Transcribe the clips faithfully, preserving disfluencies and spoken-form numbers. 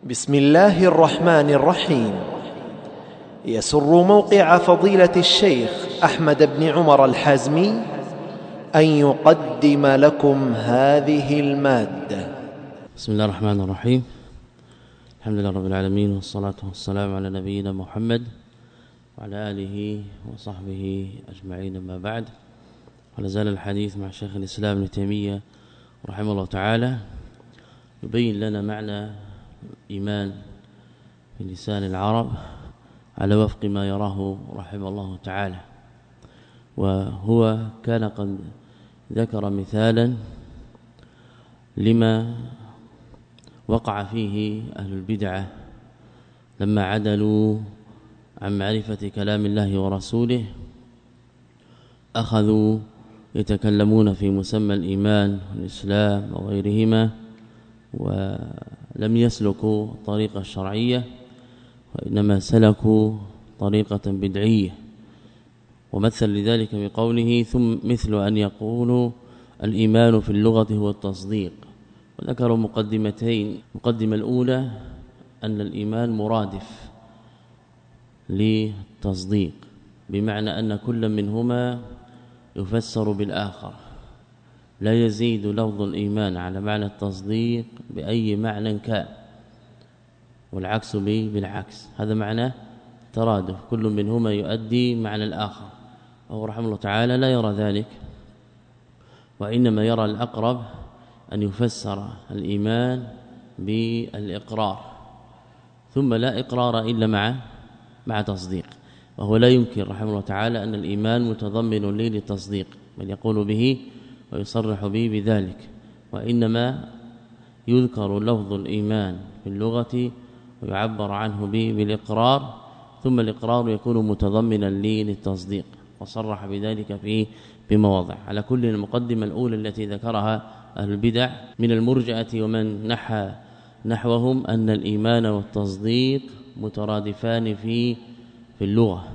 بسم الله الرحمن الرحيم. يسر موقع فضيلة الشيخ أحمد بن عمر الحازمي أن يقدم لكم هذه المادة. بسم الله الرحمن الرحيم. الحمد لله رب العالمين، والصلاة والسلام على نبينا محمد وعلى آله وصحبه أجمعين، ما بعد. ولا زال الحديث مع شيخ الإسلام ابن تيمية رحمه الله تعالى يبين لنا معنى الإيمان في لسان العرب على وفق ما يراه رحمه الله تعالى. وهو كان قد ذكر مثالا لما وقع فيه أهل البدعة لما عدلوا عن معرفة كلام الله ورسوله، أخذوا يتكلمون في مسمى الإيمان والإسلام وغيرهما، ولم يسلكوا طريقة شرعية، وإنما سلكوا طريقة بدعية. ومثل لذلك بقوله ثم مثل أن يقولوا الإيمان في اللغة هو التصديق. وذكروا مقدمتين. المقدمة الأولى أن الإيمان مرادف للتصديق، بمعنى أن كل منهما يفسر بالآخر، لا يزيد لفظ الإيمان على معنى التصديق بأي معنى كان، والعكس به بالعكس. هذا معنى ترادف، كل منهما يؤدي معنى الآخر. وهو رحمه الله تعالى لا يرى ذلك، وإنما يرى الأقرب أن يفسر الإيمان بالإقرار، ثم لا إقرار إلا مع مع تصديق. وهو لا ينكر رحمه الله تعالى أن الإيمان متضمن لي للتصديق، بل يقول به ويصرح به بذلك، وإنما يذكر لفظ الإيمان في اللغة ويعبر عنه به بالإقرار، ثم الإقرار يكون متضمنا لي للتصديق، وصرح بذلك في بمواضع. على كل المقدمة الأولى التي ذكرها أهل البدع من المرجئة ومن نحى نحوهم أن الإيمان والتصديق مترادفان في في اللغة.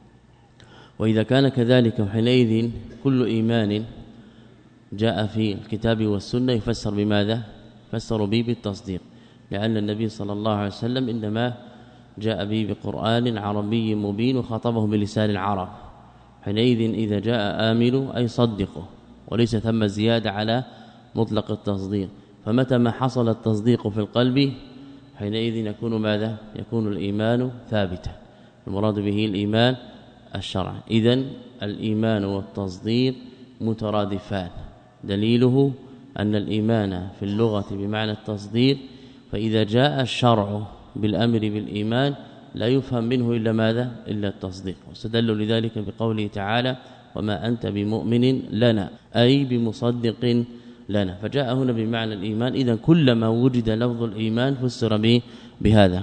وإذا كان كذلك حينئذ كل إيمان جاء في الكتاب والسنة يفسر بماذا؟ يفسر به بالتصديق، لأن النبي صلى الله عليه وسلم إنما جاء به بقرآن عربي مبين وخاطبه بلسان العرب. حينئذ إذا جاء آمنوا أي صدقوا، وليس ثم زيادة على مطلق التصديق. فمتى ما حصل التصديق في القلب حينئذ يكون ماذا؟ يكون الإيمان ثابتا، المراد به الإيمان الشرعي. إذن الإيمان والتصديق مترادفان، دليله أن الإيمان في اللغة بمعنى التصديق، فإذا جاء الشرع بالأمر بالإيمان لا يفهم منه إلا ماذا؟ إلا التصديق. واستدلوا لذلك بقوله تعالى وما أنت بمؤمن لنا، أي بمصدق لنا. فجاء هنا بمعنى الإيمان. إذن كلما وجد لفظ الإيمان فسر به بهذا.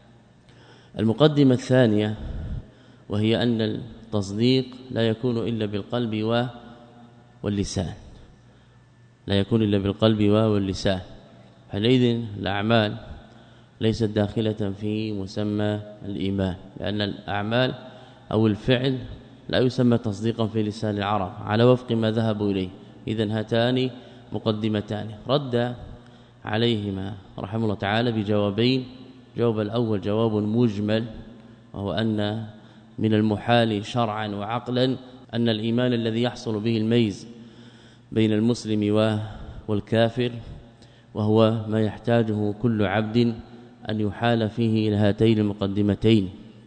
المقدمة الثانية وهي أن التصديق لا يكون إلا بالقلب واللسان، لا يكون إلا بالقلب واللسان. حينئذ الأعمال ليست داخلة في مسمى الإيمان، لأن الأعمال أو الفعل لا يسمى تصديقا في لسان العرب على وفق ما ذهبوا إليه. إذن هاتان مقدمتان رد عليهما رحمه الله تعالى بجوابين. جواب الأول جواب مجمل، وهو أن من المحال شرعا وعقلا أن الإيمان الذي يحصل به الميز بين المسلم والكافر، وهو ما يحتاجه كل عبد أن يحال فيه إلى هاتين المقدمتين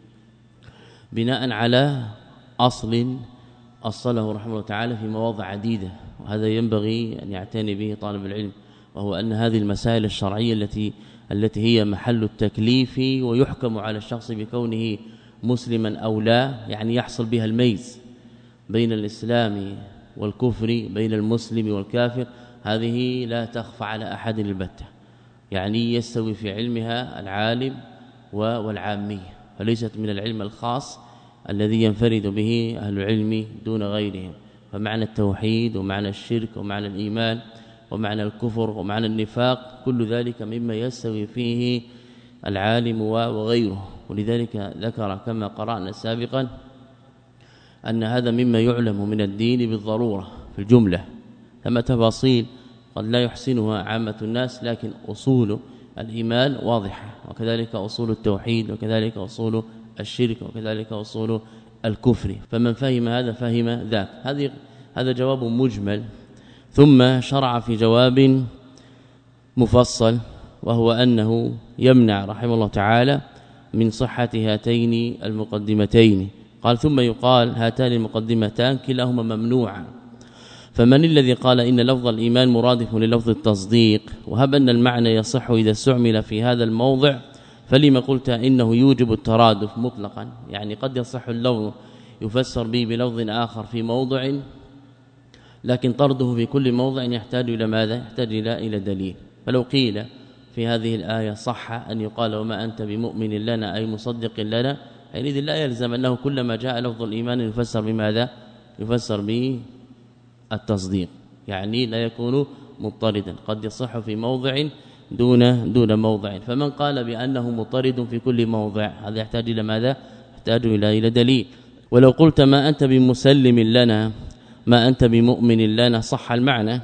بناء على أصل أصله رحمه الله تعالى في مواضع عديدة. وهذا ينبغي أن يعتني به طالب العلم، وهو أن هذه المسائل الشرعية التي التي هي محل التكليف ويحكم على الشخص بكونه مسلما أو لا، يعني يحصل بها الميز بين الإسلام والكفر، بين المسلم والكافر، هذه لا تخفى على أحد البتة، يعني يستوي في علمها العالم والعامية، فليست من العلم الخاص الذي ينفرد به أهل العلم دون غيرهم. فمعنى التوحيد ومعنى الشرك ومعنى الإيمان ومعنى الكفر ومعنى النفاق كل ذلك مما يستوي فيه العالم وغيره. ولذلك ذكر كما قرأنا سابقا أن هذا مما يعلم من الدين بالضرورة في الجملة، ثم تفاصيل قد لا يحسنها عامة الناس، لكن أصول الإيمان واضحة. وكذلك أصول التوحيد وكذلك أصول الشرك وكذلك أصول الكفر. فمن فهم هذا فهم ذاك. هذه هذا جواب مجمل. ثم شرع في جواب مفصل، وهو أنه يمنع رحمه الله تعالى من صحة هاتين المقدمتين. قال ثم يقال هاتان المقدمتان كلاهما ممنوعا. فمن الذي قال إن لفظ الإيمان مرادف للفظ التصديق، وهب أن المعنى يصح إذا استعمل في هذا الموضع، فلما قلت إنه يوجب الترادف مطلقا؟ يعني قد يصح اللفظ يفسر به بلفظ آخر في موضع، لكن طرده في كل موضع يحتاج إلى ماذا؟ يحتاج إلى إلى دليل. فلو قيل في هذه الآية صح أن يقال وما أنت بمؤمن لنا أي مصدق لنا، حينئذ لا يلزم أنه كلما جاء لفظ الإيمان يفسر بماذا؟ يفسر به التصديق، يعني لا يكون مضطردا، قد يصح في موضع دون دون موضع. فمن قال بأنه مضطرد في كل موضع هذا يحتاج إلى ماذا؟ يحتاج إلى إلى دليل. ولو قلت ما أنت بمسلم لنا ما أنت بمؤمن لنا صح المعنى،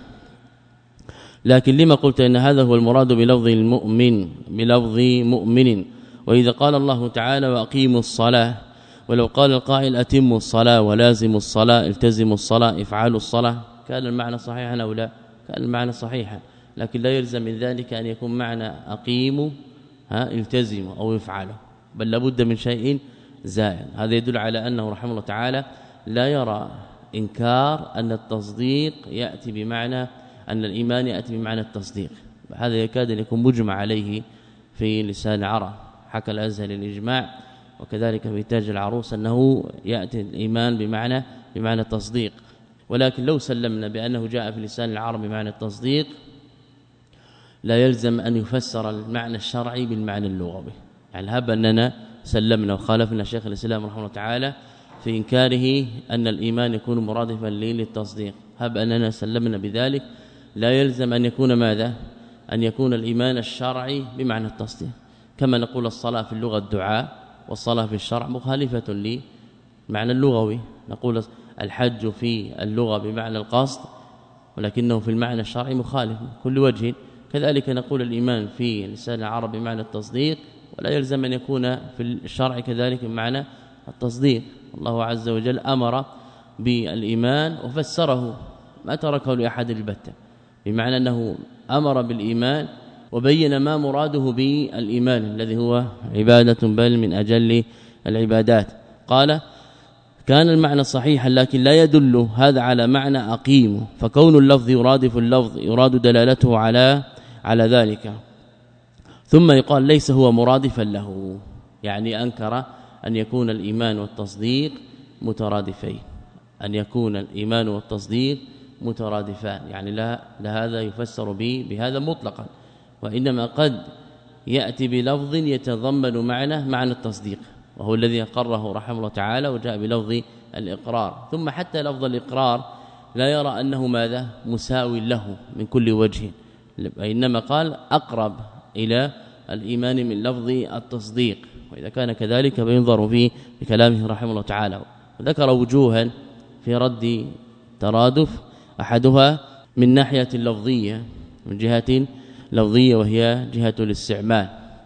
لكن لما قلت إن هذا هو المراد بلفظ المؤمن بلفظ مؤمن؟ وإذا قال الله تعالى وأقيموا الصلاة، ولو قال القائل أتموا الصلاة ولازموا الصلاة التزموا الصلاة افعلوا الصلاة، كان المعنى صحيحا أو لا؟ كان المعنى صحيحا، لكن لا يلزم من ذلك أن يكون معنى أقيموا ها التزموا أو افعلوا، بل لابد من شيء زائد. هذا يدل على أنه رحمه الله تعالى لا يرى إنكار أن التصديق يأتي بمعنى أن الإيمان يأتي بمعنى التصديق. هذا يكاد أن يكون مجمع عليه في لسان العرب، حكى الأزهري الإجماع، وكذلك في تاج العروس أنه يأتي الإيمان بمعنى بمعنى التصديق. ولكن لو سلمنا بأنه جاء في لسان العرب بمعنى التصديق، لا يلزم أن يفسر المعنى الشرعي بالمعنى اللغوي. يعني هب أننا سلمنا وخالفنا شيخ الإسلام رحمه الله تعالى في إنكاره أن الإيمان يكون مرادفا للتصديق، هب أننا سلمنا بذلك، لا يلزم أن يكون ماذا؟ أن يكون الإيمان الشرعي بمعنى التصديق. كما نقول الصلاة في اللغة الدعاء، والصلاة في الشرع مخالفة لمعنى اللغوي. نقول الحج في اللغة بمعنى القصد، ولكنه في المعنى الشرعي مخالف كل وجه. كذلك نقول الإيمان في لسان العرب بمعنى التصديق، ولا يلزم أن يكون في الشرع كذلك بمعنى التصديق. الله عز وجل أمر بالإيمان وفسره، ما تركه لأحد البتة، بمعنى أنه أمر بالإيمان وبين ما مراده بالإيمان الذي هو عبادة بل من أجل العبادات. قال كان المعنى صحيحا، لكن لا يدل هذا على معنى أقيم، فكون اللفظ يرادف اللفظ يراد دلالته على على ذلك. ثم يقال ليس هو مرادفا له، يعني أنكر أن يكون الإيمان والتصديق مترادفين، أن يكون الإيمان والتصديق مترادفان، يعني لا, لا هذا يفسر به بهذا مطلقا، وإنما قد يأتي بلفظ يتضمن معنى معنى التصديق، وهو الذي أقره رحمه الله تعالى وجاء بلفظ الإقرار. ثم حتى لفظ الإقرار لا يرى أنه ماذا؟ مساوي له من كل وجه، وإنما قال أقرب إلى الإيمان من لفظ التصديق، وإذا كان كذلك فينظر فيه بكلامه رحمه الله تعالى. وذكر وجوها في رد ترادف، أحدها من ناحية اللفظية، من جهة لفظية وهي جهة الاستعمال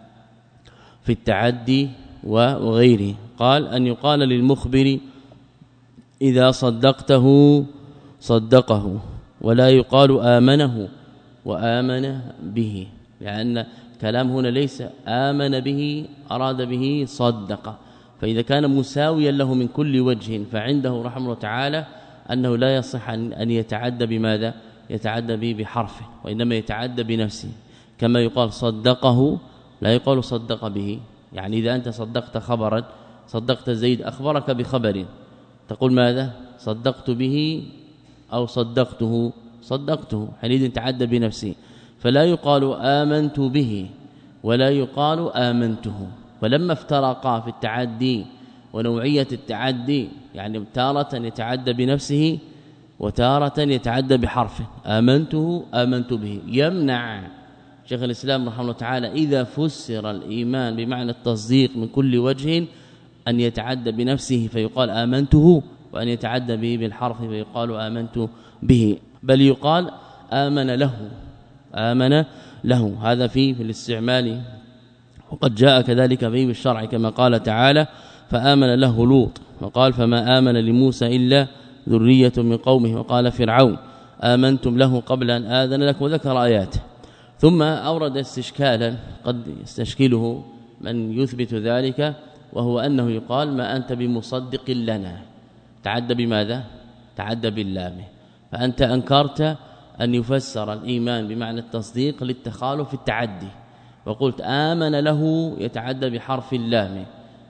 في التعدي وغيره. قال أن يقال للمخبر إذا صدقته صدقه، ولا يقال آمنه وآمن به، لأن كلام هنا ليس آمن به، أراد به صدق، فإذا كان مساويا له من كل وجه فعنده رحمه الله تعالى أنه لا يصح أن يتعدى بماذا؟ يتعدى به بحرف، وإنما يتعدى بنفسه. كما يقال صدقه لا يقال صدق به، يعني إذا أنت صدقت خبرا، صدقت زيد أخبرك بخبر، تقول ماذا؟ صدقت به أو صدقته، صدقته، حينئذ تعدى بنفسه. فلا يقال آمنت به ولا يقال آمنته. ولما افترقا في التعدي ونوعية التعدي، يعني تارة يتعدى بنفسه وتارة يتعدى بحرف، آمنته آمنت به، يمنع شيخ الإسلام رحمه الله تعالى إذا فسر الإيمان بمعنى التصديق من كل وجه أن يتعدى بنفسه فيقال آمنته، وأن يتعدى به بالحرف فيقال آمنت به، بل يقال آمن له، آمن له. هذا في في الاستعمال وقد جاء كذلك به بالشرع كما قال تعالى فآمن له لوط وقال فما آمن لموسى إلا ذرية من قومه وقال فرعون آمنتم له قبل أن آذن لكم وذكر آياته ثم أورد استشكالا قد يستشكله من يثبت ذلك وهو أنه يقال ما أنت بمصدق لنا تعدى بماذا تعدى باللام فأنت أنكرت أن يفسر الإيمان بمعنى التصديق للتخالف في التعدي وقلت آمن له يتعدى بحرف اللام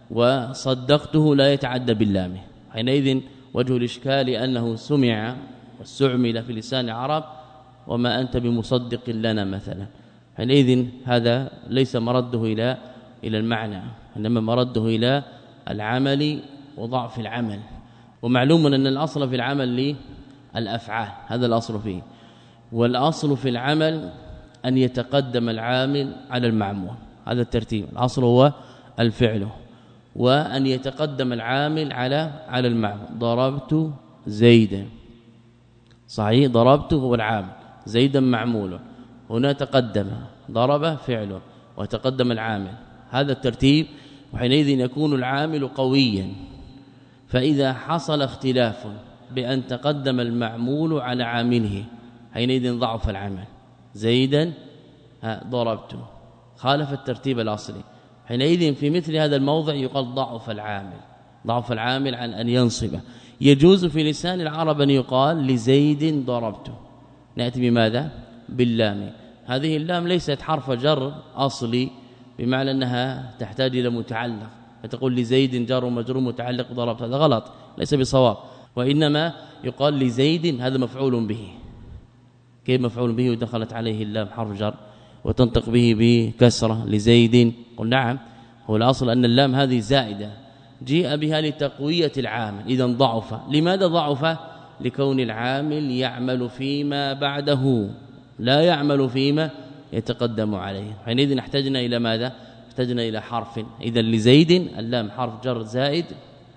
وصدقته لا يتعدى باللام حينئذ وجه الإشكال أنه سمع واستعمل في لسان العرب وما أنت بمصدق لنا مثلا حينئذ هذا ليس مرده إلى إلى المعنى إنما مرده إلى العمل وضعف العمل ومعلوم أن الأصل في العمل للأفعال هذا الأصل فيه والأصل في العمل أن يتقدم العامل على المعمول هذا الترتيب الأصل هو الفعل وأن يتقدم العامل على على المعمول ضربت زيدا صحيح ضربت هو العامل زيدا معمول هنا تقدم ضرب فعل وتقدم العامل هذا الترتيب وحينئذ يكون العامل قويا فإذا حصل اختلاف بأن تقدم المعمول على عامله حينئذ ضعف العمل زيدا ضربته خالف الترتيب الأصلي حينئذ في مثل هذا الموضع يقال ضعف العامل ضعف العامل عن أن ينصبه يجوز في لسان العرب أن يقال لزيد ضربته نأتي بماذا باللام هذه اللام ليست حرف جر أصلي بمعنى أنها تحتاج إلى متعلق فتقول لزيد جر ومجرور متعلق ضربت هذا غلط ليس بصواب وإنما يقال لزيد هذا مفعول به كيف مفعول به ودخلت عليه اللام حرف جر وتنطق به بكسرة لزيد قل نعم هو الأصل أن اللام هذه زائدة جيء بها لتقوية العامل إذا ضعف لماذا ضعف لكون العامل يعمل فيما بعده لا يعمل فيما يتقدم عليه حينئذ احتجنا إلى ماذا احتجنا إلى حرف إذا لزيد اللام حرف جر زائد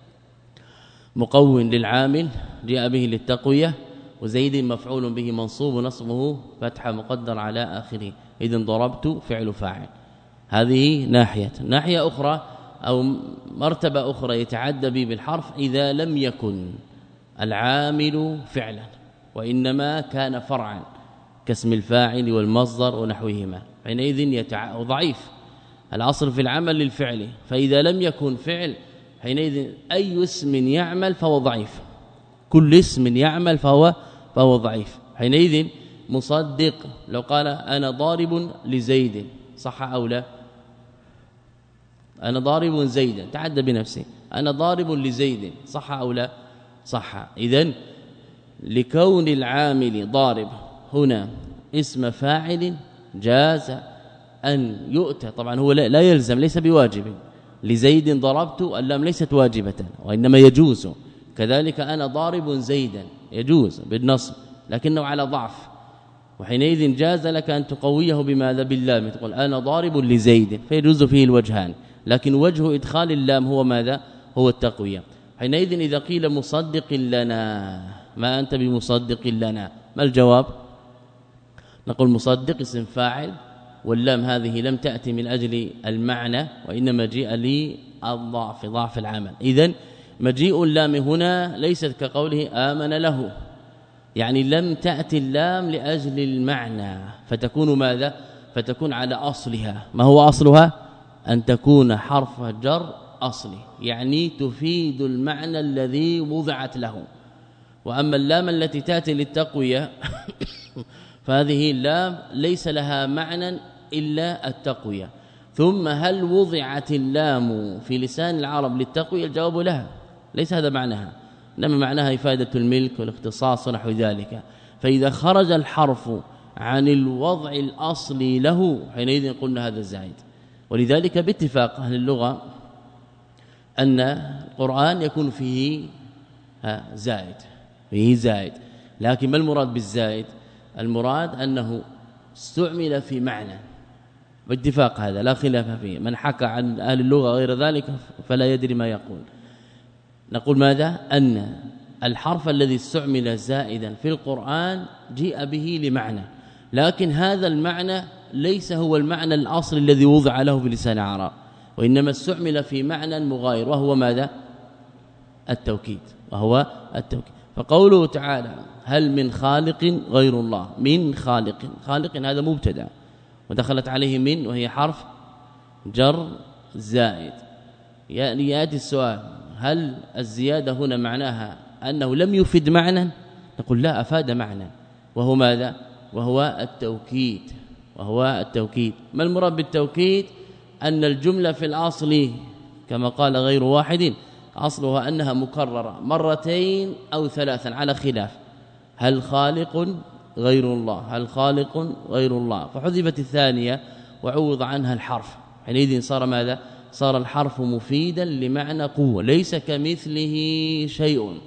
مقوٍ للعامل جاء به للتقوية وزيد مفعول به منصوب نصبه فتحة مقدر على آخره إذن ضربت فعل فاعل هذه ناحية ناحية أخرى أو مرتبة أخرى يتعدى به بالحرف إذا لم يكن العامل فعلا وإنما كان فرعا كاسم الفاعل والمصدر ونحوهما حينئذ يتع... ضعيف الأصل في العمل للفعل فإذا لم يكن فعل حينئذ أي اسم يعمل فهو ضعيف كل اسم يعمل فهو فهو ضعيف حينئذ مصدق لو قال أنا ضارب لزيد صح أو لا أنا ضارب زيدا تعدى بنفسه أنا ضارب لزيد صح أو لا صح إذن لكون العامل ضارب هنا اسم فاعل جاز أن يؤتى طبعا هو لا يلزم ليس بواجب لزيد ضربت اللام ليست واجبة وإنما يجوز كذلك أنا ضارب زيدا يجوز بالنصب لكنه على ضعف وحينئذ جاز لك أن تقويه بماذا باللام تقول أنا ضارب لزيد فيجوز فيه الوجهان لكن وجه إدخال اللام هو ماذا هو التقوية حينئذ إذا قيل مصدق لنا ما أنت بمصدق لنا ما الجواب نقول مصدق اسم فاعل واللام هذه لم تأتي من أجل المعنى وإنما جاء لي الضعف ضعف العمل إذن مجيء اللام هنا ليست كقوله آمن له يعني لم تأتي اللام لأجل المعنى فتكون ماذا فتكون على أصلها ما هو أصلها أن تكون حرف جر أصلي يعني تفيد المعنى الذي وضعت له وأما اللام التي تأتي للتقوية فهذه اللام ليس لها معنى إلا التقوية ثم هل وضعت اللام في لسان العرب للتقوية الجواب لها ليس هذا معناها انما معناها إفادة الملك والاختصاص ونحو ذلك فإذا خرج الحرف عن الوضع الأصلي له حينئذ قلنا هذا زائد ولذلك باتفاق أهل اللغة أن القرآن يكون فيه زائد فيه زائد لكن ما المراد بالزائد المراد أنه استعمل في معنى باتفاق هذا لا خلاف فيه من حكى عن أهل اللغة غير ذلك فلا يدري ما يقول نقول ماذا أن الحرف الذي استعمل زائدا في القرآن جاء به لمعنى لكن هذا المعنى ليس هو المعنى الأصلي الذي وضع له في لسان العرب، وإنما استعمل في معنى مغاير وهو ماذا؟ التوكيد، وهو التوكيد. فقوله تعالى هل من خالق غير الله، من خالق، خالق هذا مبتدا ودخلت عليه من وهي حرف جر زائد. يعني ياتي السؤال هل الزياده هنا معناها أنه لم يفد معنى؟ نقول لا، أفاد معنى وهو ماذا؟ وهو التوكيد، وهو التوكيد. ما المراد بالتوكيد؟ أن الجملة في الأصل كما قال غير واحد أصلها أنها مكررة مرتين أو ثلاثا على خلاف هل خالق غير الله، هل خالق غير الله، فحذفت الثانية وعوض عنها الحرف، حينئذ صار ماذا؟ صار الحرف مفيدا لمعنى قوة، ليس كمثله شيء،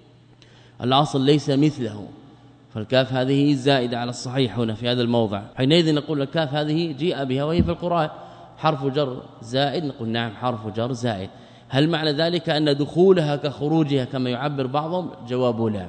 الأصل ليس مثله، فالكاف هذه زائدة على الصحيح هنا في هذا الموضع. حينئذ نقول الكاف هذه جيء بها وهي في القرآن حرف جر زائد، نقول نعم حرف جر زائد. هل معنى ذلك أن دخولها كخروجها كما يعبر بعضهم؟ جواب لا،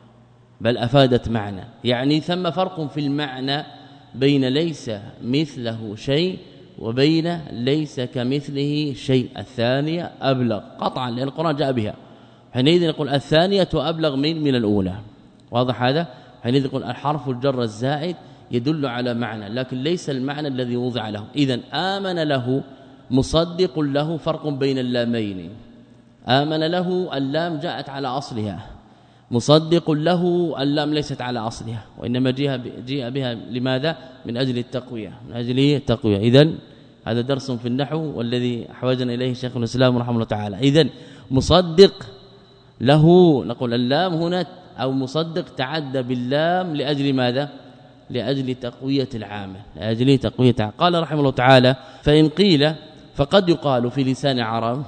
بل أفادت معنى. يعني ثم فرق في المعنى بين ليس مثله شيء وبين ليس كمثله شيء، الثانية أبلغ قطعا لأن القرآن جاء بها، حينئذ نقول الثانية أبلغ من من الأولى. واضح هذا؟ حينئذ نقول الحرف الجر الزائد يدل على معنى لكن ليس المعنى الذي وضع له. إذن آمن له مصدق له، فرق بين اللامين. آمن له اللام جاءت على أصلها، مصدق له اللام ليست على أصلها وإنما جاء بها لماذا؟ من أجل التقوية، من أجل التقوية. إذن هذا درس في النحو والذي أحوجنا إليه شيخ الإسلام رحمه الله تعالى. إذن مصدق له نقول اللام هنا أو مصدق تعدى باللام لأجل ماذا؟ لأجل تقوية العامل، لأجل تقوية العامل. قال رحمه الله تعالى فإن قيل فقد يقال في لسان العرب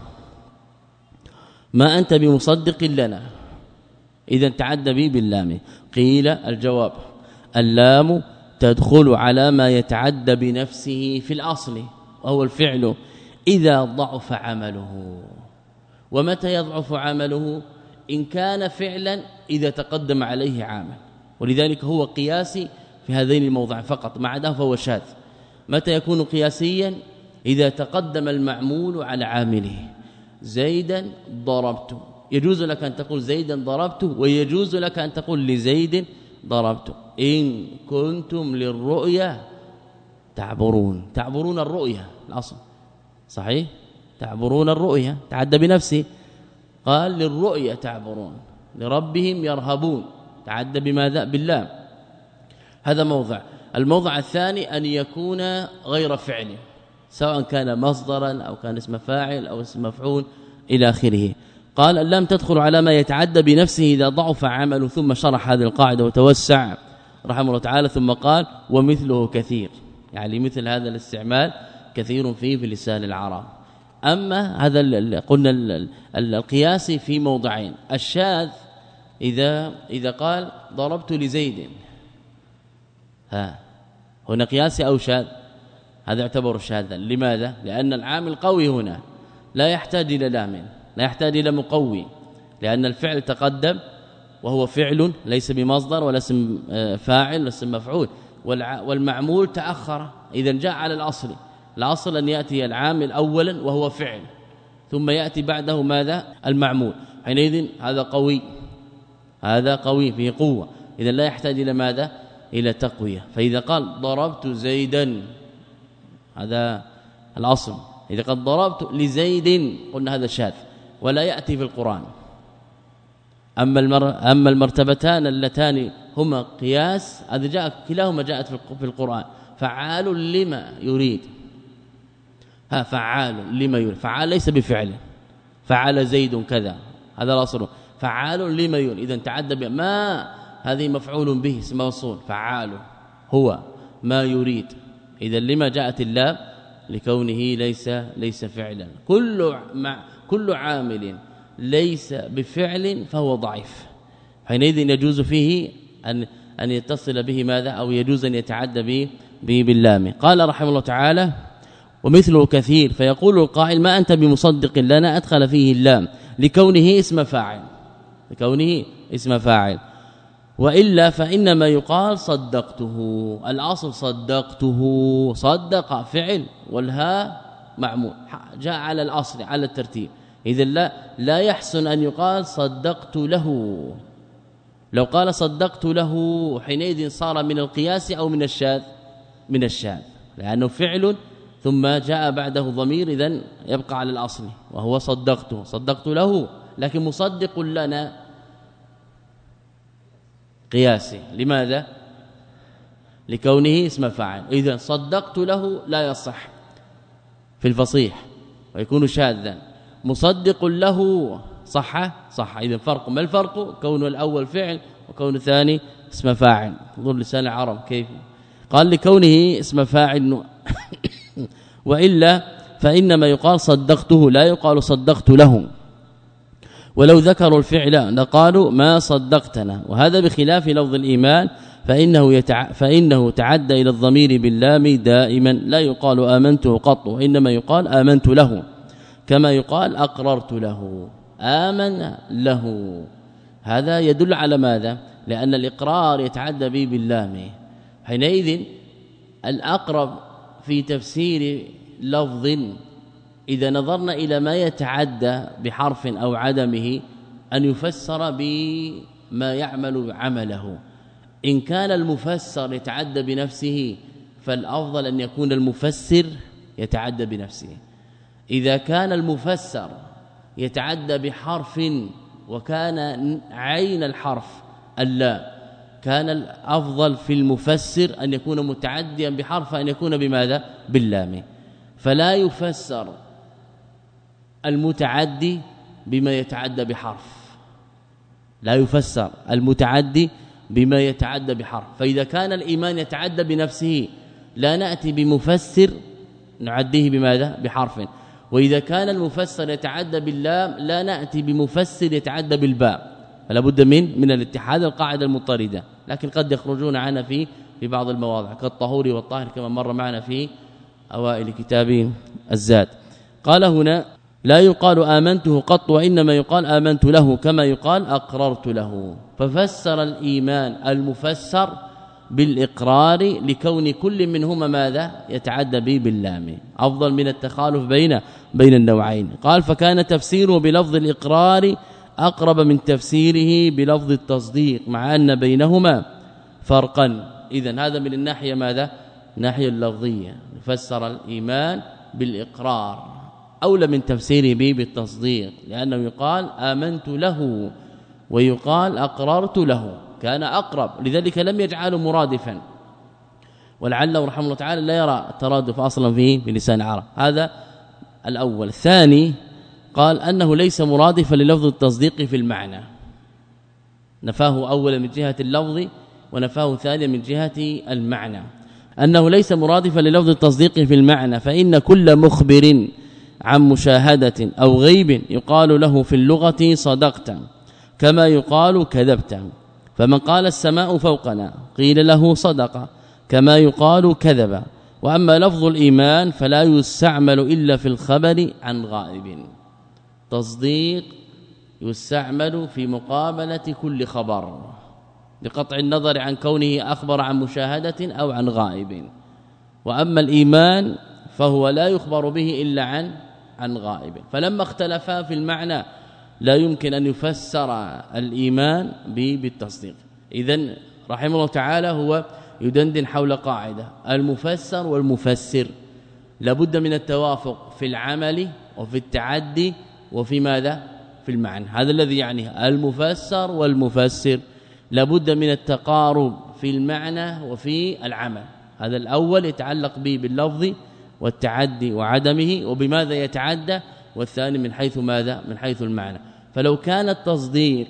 ما أنت بمصدق لنا، إذا تعدى به باللام. قيل الجواب اللام تدخل على ما يتعدى بنفسه في الأصل وهو الفعل إذا ضعف عمله. ومتى يضعف عمله؟ إن كان فعلا إذا تقدم عليه عامل، ولذلك هو قياسي في هذين الموضعين فقط، ما عداه فهو شاذ. متى يكون قياسيا؟ إذا تقدم المعمول على عامله. زيدا ضربت، يجوز لك أن تقول زيدا ضربت، ويجوز لك أن تقول لزيد ضربت. إن كنتم للرؤيا تعبرون، تعبرون الرؤيا الأصل صحيح، تعبرون الرؤيا تعدى بنفسه. قال للرؤيا تعبرون، لربهم يرهبون تعدى بماذا؟ بالله. هذا موضع. الموضع الثاني أن يكون غير فعل، سواء كان مصدرا أو كان اسم فاعل أو اسم مفعول إلى آخره. قال اللام تدخل على ما يتعدى بنفسه إذا ضعف عمله، ثم شرح هذه القاعدة وتوسع رحمه الله تعالى، ثم قال ومثله كثير، يعني مثل هذا الاستعمال كثير فيه في لسان العرب. أما هذا قلنا القياسي في موضعين. الشاذ إذا إذا قال ضربت لزيد، ها هنا قياسي أو شاذ؟ هذا يعتبر شاذا. لماذا؟ لأن العامل قوي هنا لا يحتاج إلى لام، لا يحتاج إلى مقوي، لأن الفعل تقدم وهو فعل ليس بمصدر ولا اسم فاعل ولا اسم مفعول، والمعمول تأخر، إذا جاء على الأصل. الأصل أن يأتي العامل أولا وهو فعل، ثم يأتي بعده ماذا؟ المعمول. حينئذ هذا قوي، هذا قوي فيه قوة، إذا لا يحتاج إلى ماذا؟ إلى تقوية. فإذا قال ضربت زيدا هذا الأصل، إذا قال ضربت لزيد قلنا هذا شاذ ولا يأتي في القرآن. أما المر... أما المرتبتان اللتان هما قياس، هذا جاء كلاهما جاءت في القرآن. فعال لما يريد، ها فعال لما يريد، فعال ليس بفعل، فعل زيد كذا، هذا الأصل. فعال لما يريد، إذا تعدى بما، هذه مفعول به اسم موصول، فعال هو ما يريد. إذا لما جاءت اللام؟ لكونه ليس ليس فعلا. كل مع كل عامل ليس بفعل فهو ضعيف، حينئذ يجوز فيه أن أن يتصل به ماذا؟ أو يجوز أن يتعدى به به باللام. قال رحمه الله تعالى ومثله كثير. فيقول القائل ما أنت بمصدق لنا، أدخل فيه اللام لكونه اسم فاعل، لكونه اسم فاعل. وإلا فإنما يقال صدقته. الأصل صدقته، صدق فعل والها معمول، جاء على الأصل على الترتيب. إذا لا لا يحسن أن يقال صدقت له. لو قال صدقت له حينئذ صار من القياس أو من الشاذ؟ من الشاذ، لأنه فعل ثم جاء بعده ضمير، إذن يبقى على الأصل وهو صدقته، صدقت له. لكن مصدق لنا قياسي، لماذا؟ لكونه اسم فاعل. إذن صدقت له لا يصح في الفصيح ويكون شاذا. مصدق له صح صح. إذن فرق. ما الفرق؟ كون الأول فعل وكون الثاني اسم فاعل. انظر لسان العرب كيف قال لكونه اسم فاعل. وإلا فإنما يقال صدقته لا يقال صدقت له. ولو ذكروا الفعل لقالوا ما صدقتنا، وهذا بخلاف لفظ الإيمان فإنه, يتع... فإنه تعدى إلى الضمير باللام دائما، لا يقال آمنته قط، وإنما يقال آمنت له، كما يقال أقررت له، آمن له. هذا يدل على ماذا؟ لأن الإقرار يتعدى به باللام. حينئذ الأقرب في تفسير لفظ إذا نظرنا إلى ما يتعدى بحرف أو عدمه أن يفسر بما يعمل عمله. إن كان المفسر يتعدى بنفسه فالأفضل أن يكون المفسر يتعدى بنفسه. إذا كان المفسر يتعدى بحرف وكان عين الحرف اللا، كان الأفضل في المفسر أن يكون متعديا بحرف أن يكون بماذا؟ باللام. فلا يفسر المتعدي بما يتعدى بحرف، لا يفسر المتعدي بما يتعدى بحرف. فإذا كان الإيمان يتعدى بنفسه لا نأتي بمفسر نعديه بماذا؟ بحرف. وإذا كان المفسر يتعدى باللام لا نأتي بمفسر يتعدى بالباء. فلا بد من من الاتحاد، القاعده المضطرده، لكن قد يخرجون عنها في في بعض المواضع كالطهور والطاهر كما مر معنا في اوائل كتاب الزاد. قال هنا لا يقال آمنته قط، وإنما يقال آمنت له، كما يقال أقررت له. ففسر الإيمان المفسر بالإقرار لكون كل منهما ماذا؟ يتعدى به باللام، أفضل من التخالف بين بين النوعين. قال فكان تفسيره بلفظ الإقرار أقرب من تفسيره بلفظ التصديق، مع أن بينهما فرقا. إذن هذا من الناحية ماذا؟ الناحية اللفظية، فسر الإيمان بالإقرار أولى من تفسيره به بالتصديق، لأنه يقال آمنت له ويقال أقررت له، كان أقرب، لذلك لم يجعله مرادفا، ولعله رحمه الله تعالى لا يرى الترادف أصلا فيه بلسان العرب. هذا الأول. الثاني قال أنه ليس مرادفا للفظ التصديق في المعنى، نفاه أولا من جهة اللفظ ونفاه ثانيا من جهة المعنى، أنه ليس مرادفا للفظ التصديق في المعنى، فإن كل مخبر عن مشاهدة أو غيب يقال له في اللغة صدقت، كما يقال كذبت. فمن قال السماء فوقنا قيل له صدق، كما يقال كذب. وأما لفظ الإيمان فلا يستعمل إلا في الخبر عن غائب، تصديق يستعمل في مقابلة كل خبر بقطع النظر عن كونه أخبر عن مشاهدة أو عن غائب. وأما الإيمان فهو لا يخبر به إلا عن عن غائب. فلما اختلفا في المعنى لا يمكن أن يفسر الإيمان بالتصديق. إذن رحمه الله تعالى هو يدندن حول قاعدة المفسر والمفسر لابد من التوافق في العمل وفي التعدي وفي ماذا؟ في المعنى. هذا الذي يعنيه المفسر والمفسر، لابد من التقارب في المعنى وفي العمل. هذا الأول يتعلق به باللفظ والتعدي وعدمه وبماذا يتعدى، والثاني من حيث ماذا؟ من حيث المعنى. فلو كان التصديق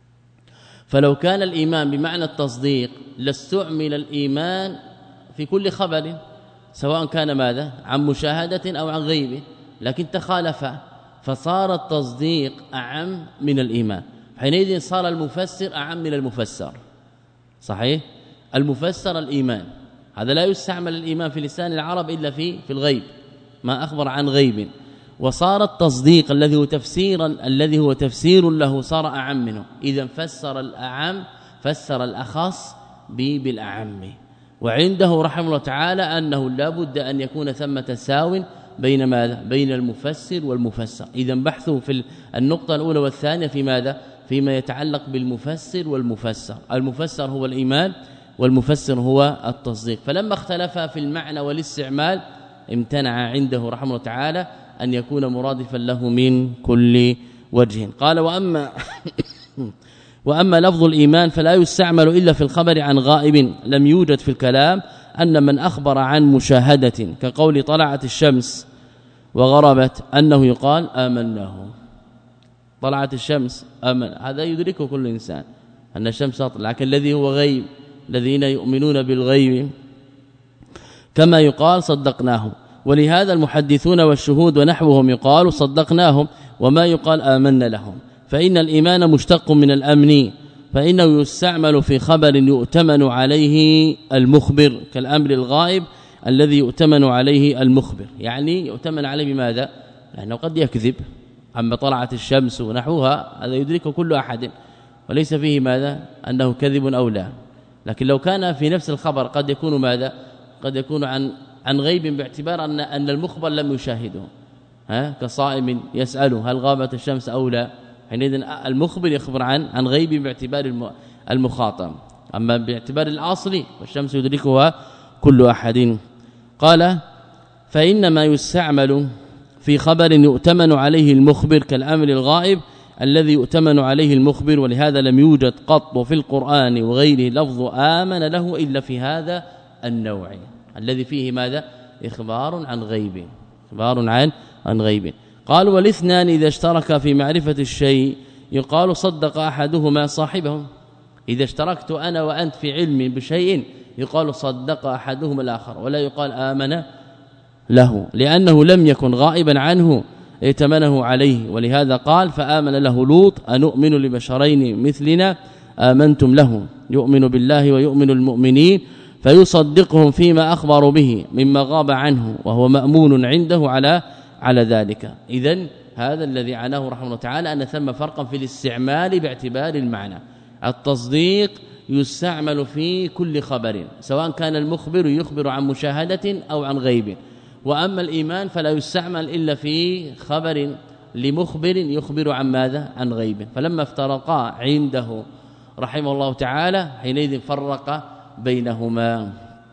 فلو كان الإيمان بمعنى التصديق لاستعمل الإيمان في كل خبر سواء كان ماذا؟ عن مشاهدة أو عن غيبه، لكن تخالف فصار التصديق أعم من الإيمان. حينئذ صار المفسر أعم من المفسر. صحيح؟ المفسر الإيمان، هذا لا يستعمل الإيمان في لسان العرب إلا في في الغيب، ما أخبر عن غيب. وصار التصديق الذي هو تفسيرا الذي هو تفسير له صار أعم منه. إذا فسر الأعم فسر الأخص بالأعم. وعنده رحمه الله تعالى أنه لا بد أن يكون ثمة تساو بين ماذا؟ بين المفسر والمفسر. إذا بحثه في النقطة الأولى والثانية في ماذا؟ فيما يتعلق بالمفسر والمفسر. المفسر هو الإيمان والمفسر هو التصديق. فلما اختلفا في المعنى والاستعمال امتنع عنده رحمه الله تعالى أن يكون مرادفا له من كل وجه. قال وأما وأما لفظ الإيمان فلا يستعمل إلا في الخبر عن غائب لم يوجد في الكلام، أن من أخبر عن مشاهدة كقول طلعت الشمس وغربت أنه يقال آمناه. طلعت الشمس آمن، هذا يدركه كل إنسان أن الشمس تطلع، لكن الذي هو غيب الذين يؤمنون بالغيب كما يقال صدقناه. ولهذا المحدثون والشهود ونحوهم يقال صدقناهم وما يقال آمنا لهم. فإن الإيمان مشتق من الأمن، فإنه يستعمل في خبر يؤتمن عليه المخبر كالأمر الغائب الذي يؤتمن عليه المخبر. يعني يؤتمن عليه بماذا؟ لأنه قد يكذب، أما طلعت الشمس ونحوها هذا يدركه كل أحد وليس فيه ماذا؟ أنه كذب أو لا. لكن لو كان في نفس الخبر قد يكون ماذا؟ قد يكون عن عن غيب باعتبار أن أن المخبر لم يشاهده، ها كصائم يسأله هل غابت الشمس أو لا، حينئذ المخبر يخبر عن عن غيب باعتبار المخاطب. أما باعتبار الأصل والشمس يدركها كل أحد. قال فإنما يستعمل في خبر يؤتمن عليه المخبر كالأمر الغائب الذي يؤتمن عليه المخبر. ولهذا لم يوجد قط في القرآن وغيره لفظ آمن له إلا في هذا النوع الذي فيه ماذا؟ إخبار عن غيب، إخبار عن عن غيب. قال والاثنان إذا اشترك في معرفة الشيء يقال صدق أحدهما صاحبه. إذا اشتركت أنا وأنت في علم بشيء يقال صدق أحدهما الآخر، ولا يقال آمن له، لأنه لم يكن غائبا عنه ائتمنه عليه. ولهذا قال فآمن له لوط أنؤمن لبشرين مثلنا آمنتم له، يؤمن بالله ويؤمن المؤمنين فيصدقهم فيما أخبروا به مما غاب عنه وهو مأمون عنده على على ذلك. إذن هذا الذي عناه رحمه الله تعالى أن ثم فرقا في الاستعمال باعتبار المعنى. التصديق يستعمل في كل خبر سواء كان المخبر يخبر عن مشاهدة أو عن غيب، وأما الإيمان فلا يستعمل إلا في خبر لمخبر يخبر عن ماذا؟ عن غيب. فلما افترقا عنده رحمه الله تعالى حينئذ فرق بينهما.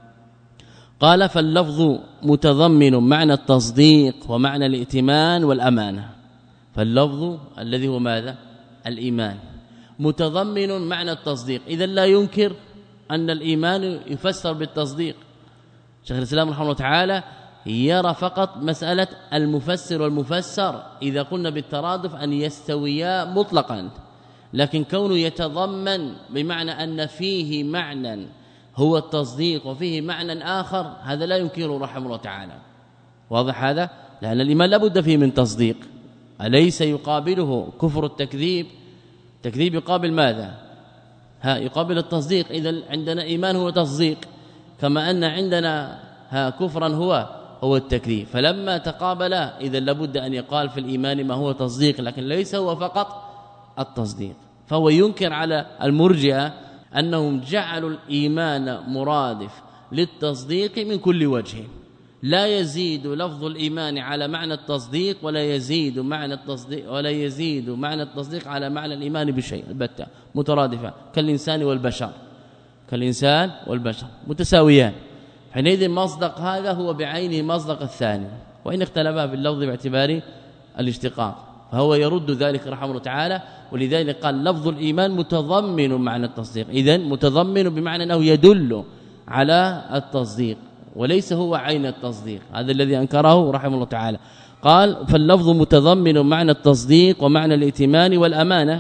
قال فاللفظ متضمن معنى التصديق ومعنى الائتمان والأمانة. فاللفظ الذي هو ماذا؟ الإيمان متضمن معنى التصديق، إذا لا ينكر أن الإيمان يفسر بالتصديق. شيخ الإسلام رحمه الله تعالى يرى فقط مسألة المفسر والمفسر إذا قلنا بالترادف أن يستويا مطلقا، لكن كونه يتضمن بمعنى أن فيه معنى هو التصديق وفيه معنى آخر هذا لا ينكره رحمه الله تعالى. واضح هذا؟ لأن الإيمان لابد فيه من تصديق، أليس يقابله كفر التكذيب؟ التكذيب يقابل ماذا؟ ها يقابل التصديق. إذا عندنا إيمان هو تصديق، كما أن عندنا ها كفرا هو هو التكذيب. فلما تقابلا إذا لابد أن يقال في الإيمان ما هو تصديق، لكن ليس هو فقط التصديق. فهو ينكر على المرجئة أنهم جعلوا الإيمان مرادف للتصديق من كل وجه، لا يزيد لفظ الإيمان على معنى التصديق ولا يزيد معنى التصديق ولا يزيد معنى التصديق على معنى الإيمان بشيء، البتة مترادفة كالإنسان والبشر، كالإنسان والبشر متساويان. حينئذ مصدق هذا هو بعينه مصدق الثاني، وإن اختلفا في اللفظ باعتبار الاشتقاق، فهو يرد ذلك رحمه الله تعالى. ولذلك قال لفظ الإيمان متضمن معنى التصديق، إذن متضمن بمعنى أنه يدل على التصديق وليس هو عين التصديق، هذا الذي أنكره رحمه الله تعالى. قال فاللفظ متضمن معنى التصديق ومعنى الائتمان والأمانة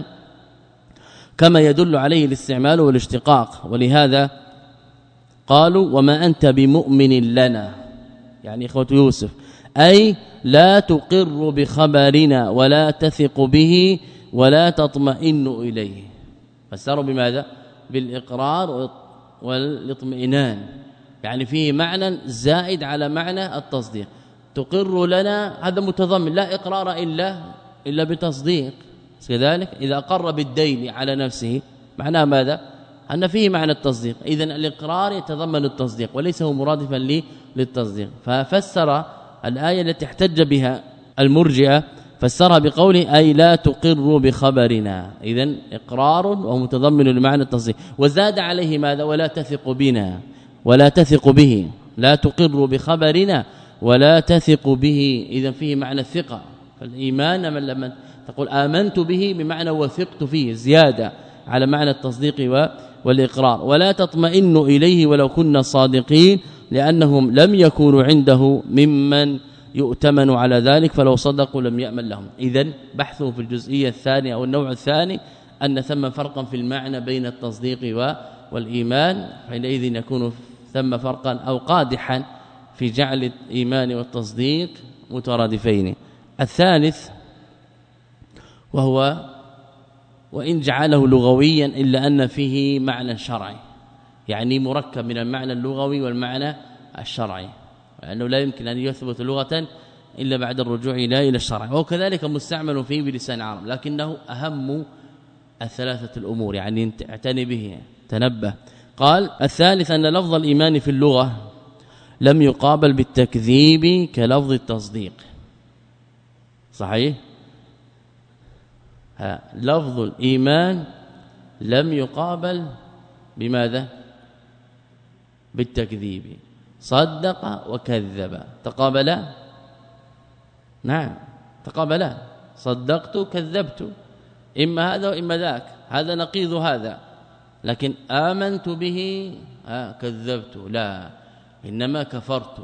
كما يدل عليه الاستعمال والاشتقاق. ولهذا قالوا وما أنت بمؤمن لنا، يعني إخوة يوسف، أي لا تقر بخبرنا ولا تثق به ولا تطمئن إليه. فسروا بماذا؟ بالإقرار والاطمئنان، يعني فيه معنى زائد على معنى التصديق. تقر لنا هذا متضمن لا إقرار إلا إلا بتصديق، كذلك إذا أقر بالدين على نفسه معناه ماذا؟ أن فيه معنى التصديق. إذن الإقرار يتضمن التصديق وليس هو مرادفا للتصديق. ففسر الآية التي احتج بها المرجئة فسرها بقوله أي لا تقر بخبرنا. إذن إقرار ومتضمن لمعنى التصديق. وزاد عليه ماذا؟ ولا تثق بنا ولا تثق به، لا تقر بخبرنا ولا تثق به. إذن فيه معنى الثقة. فالإيمان من لما تقول آمنت به بمعنى وثقت فيه زيادة على معنى التصديق والإقرار. ولا تطمئن إليه ولو كنا صادقين لأنهم لم يكونوا عنده ممن يؤتمن على ذلك فلو صدقوا لم يأمن لهم. إذن بحثه في الجزئية الثانية أو النوع الثاني أن ثم فرقا في المعنى بين التصديق والإيمان، حينئذ يكون ثم فرقا أو قادحا في جعل الإيمان والتصديق مترادفين. الثالث وهو وإن جعله لغويا إلا أن فيه معنى شرعي، يعني مركب من المعنى اللغوي والمعنى الشرعي، لأنه لا يمكن أن يثبت لغة إلا بعد الرجوع إلى إلى الشرع. وكذلك مستعمل فيه بلسان العرب، لكنه أهم الثلاثة الأمور، يعني اعتني به تنبه. قال الثالث أن لفظ الإيمان في اللغة لم يقابل بالتكذيب كلفظ التصديق. صحيح؟ ها لفظ الإيمان لم يقابل بماذا؟ بالتكذيب. صدق وكذب تقابلا؟ نعم تقابلا. صدقت كذبت، إما هذا وإما ذاك، هذا نقيض هذا. لكن آمنت به ها كذبت لا، إنما كفرت.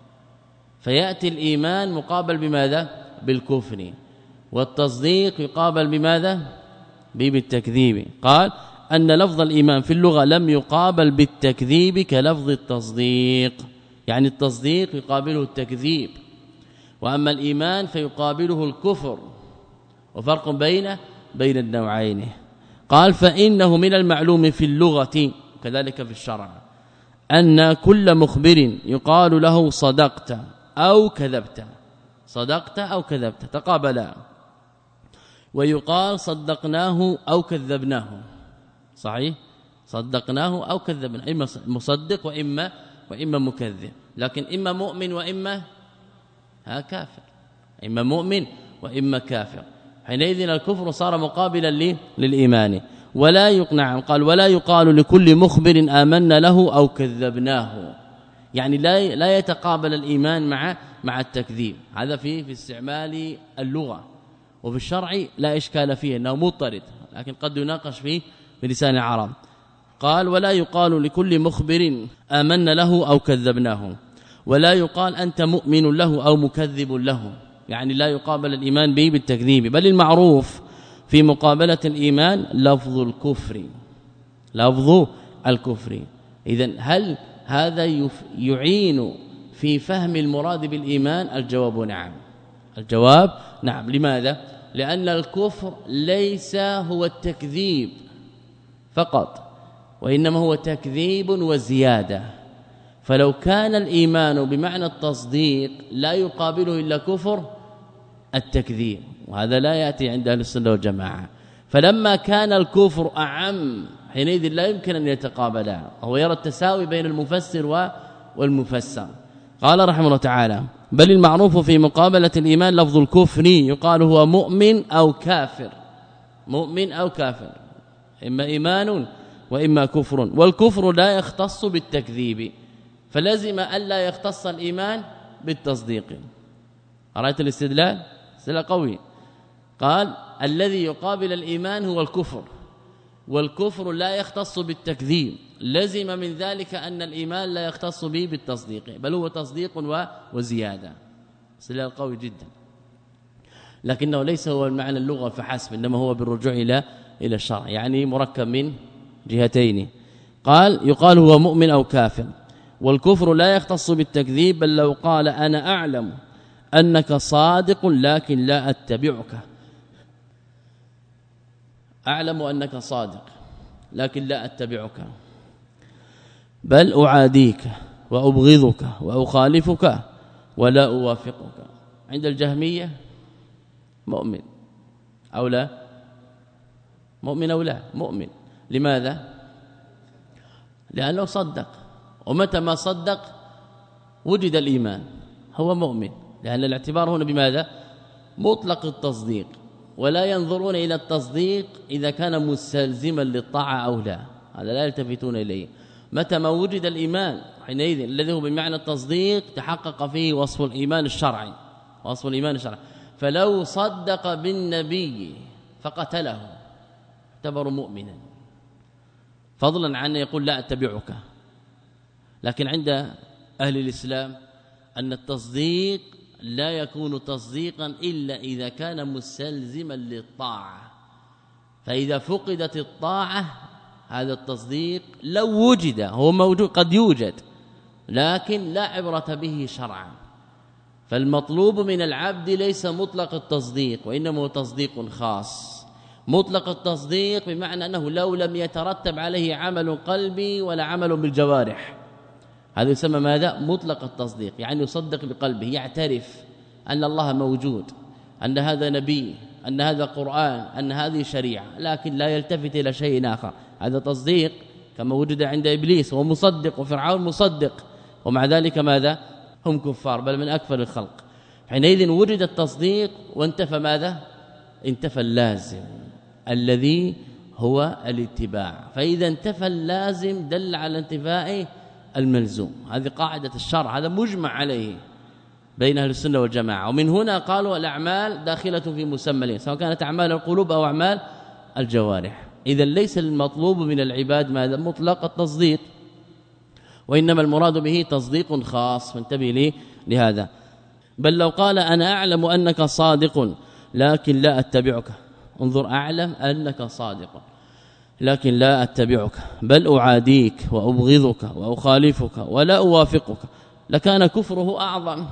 فيأتي الإيمان مقابل بماذا؟ بالكفر، والتصديق يقابل بماذا؟ بالتكذيب. قال أن لفظ الإيمان في اللغة لم يقابل بالتكذيب كلفظ التصديق، يعني التصديق يقابله التكذيب، وأما الإيمان فيقابله الكفر، وفرق بين بين النوعين. قال فإنه من المعلوم في اللغة كذلك في الشرع أن كل مخبر يقال له صدقت أو كذبت، صدقت أو كذبت تقابلا، ويقال صدقناه أو كذبناه. صحيح؟ صدقناه أو كذبناه، إما مصدق وإما وإما مكذب، لكن إما مؤمن وإما ها كافر، إما مؤمن وإما كافر. حينئذ الكفر صار مقابلا للإيمان. ولا يقنع، قال ولا يقال لكل مخبر آمنا له أو كذبناه، يعني لا لا يتقابل الإيمان مع مع التكذيب. هذا فيه في استعمال اللغة، وفي الشرع لا إشكال فيه أنه مضطرد، لكن قد يناقش فيه بلسان العرب. قال ولا يقال لكل مخبر آمنا له أو كذبناه، ولا يقال أنت مؤمن له أو مكذب له، يعني لا يقابل الإيمان به بالتكذيب، بل المعروف في مقابلة الإيمان لفظ الكفر، لفظ الكفر. إذن هل هذا يعين في فهم المراد بالإيمان؟ الجواب نعم، الجواب نعم. لماذا؟ لأن الكفر ليس هو التكذيب فقط، وإنما هو تكذيب وزيادة. فلو كان الإيمان بمعنى التصديق لا يقابله إلا كفر التكذيب، وهذا لا يأتي عند أهل السنة والجماعة. فلما كان الكفر أعم حينئذ لا يمكن أن يتقابلا، هو يرى التساوي بين المفسر والمفسر. قال رحمه الله تعالى بل المعروف في مقابلة الإيمان لفظ الكفر، يقال هو مؤمن أو كافر، مؤمن أو كافر، إما إيمان وإما كفر. والكفر لا يختص بالتكذيب، فلازم ألا يختص الإيمان بالتصديق. أرأيت الاستدلال؟ استدلال قوي. قال الذي يقابل الإيمان هو الكفر، والكفر لا يختص بالتكذيب، لزم من ذلك أن الإيمان لا يختص به بالتصديق، بل هو تصديق وزيادة. استدلال قوي جدا، لكنه ليس هو المعنى اللغة فحسب، إنما هو بالرجوع إلى إلى الشرع، يعني مركب من جهتين. قال يقال هو مؤمن أو كافر، والكفر لا يختص بالتكذيب، بل لو قال أنا أعلم أنك صادق لكن لا أتبعك، أعلم أنك صادق لكن لا أتبعك، بل أعاديك وأبغضك وأخالفك ولا أوافقك. عند الجهمية مؤمن أو لا؟ مؤمن أو لا؟ مؤمن. لماذا؟ لأنه صدق، ومتى ما صدق وجد الإيمان هو مؤمن، لأن الاعتبار هنا بماذا؟ مطلق التصديق، ولا ينظرون إلى التصديق إذا كان مستلزما للطاعة أو لا، هذا لا يلتفتون إليه. متى ما وجد الإيمان حينئذ الذي هو بمعنى التصديق تحقق فيه وصف الإيمان الشرعي، وصف الإيمان الشرعي. فلو صدق بالنبي فقتله اعتبر مؤمنا، فضلا عن يقول لا أتبعك. لكن عند أهل الإسلام أن التصديق لا يكون تصديقا إلا إذا كان مستلزما للطاعة، فإذا فقدت الطاعة هذا التصديق لو وجد، هو موجود قد يوجد لكن لا عبرة به شرعا. فالمطلوب من العبد ليس مطلق التصديق، وإنما هو تصديق خاص. مطلق التصديق بمعنى أنه لو لم يترتب عليه عمل قلبي ولا عمل بالجوارح، هذا يسمى ماذا؟ مطلق التصديق، يعني يصدق بقلبه، يعترف أن الله موجود، أن هذا نبي، أن هذا قرآن، أن هذه شريعة، لكن لا يلتفت إلى شيء آخر. هذا تصديق كما وجد عند إبليس، هو مصدق وفرعون مصدق، ومع ذلك ماذا؟ هم كفار بل من أكثر الخلق. حينئذ وجد التصديق وانتفى ماذا؟ انتفى اللازم الذي هو الاتباع، فإذا انتفى اللازم دل على انتفاء الملزوم. هذه قاعدة الشرع، هذا مجمع عليه بين أهل السنة والجماعة. ومن هنا قالوا الأعمال داخلة في مسمى، سواء كانت أعمال القلوب أو أعمال الجوارح. إذا ليس المطلوب من العباد ماذا؟ مطلق التصديق، وإنما المراد به تصديق خاص، فانتبه لي لهذا. بل لو قال أنا أعلم أنك صادق لكن لا أتبعك، انظر، أعلم أنك صادق لكن لا أتبعك بل أعاديك وأبغضك وأخالفك ولا أوافقك، لكان كفره أعظم،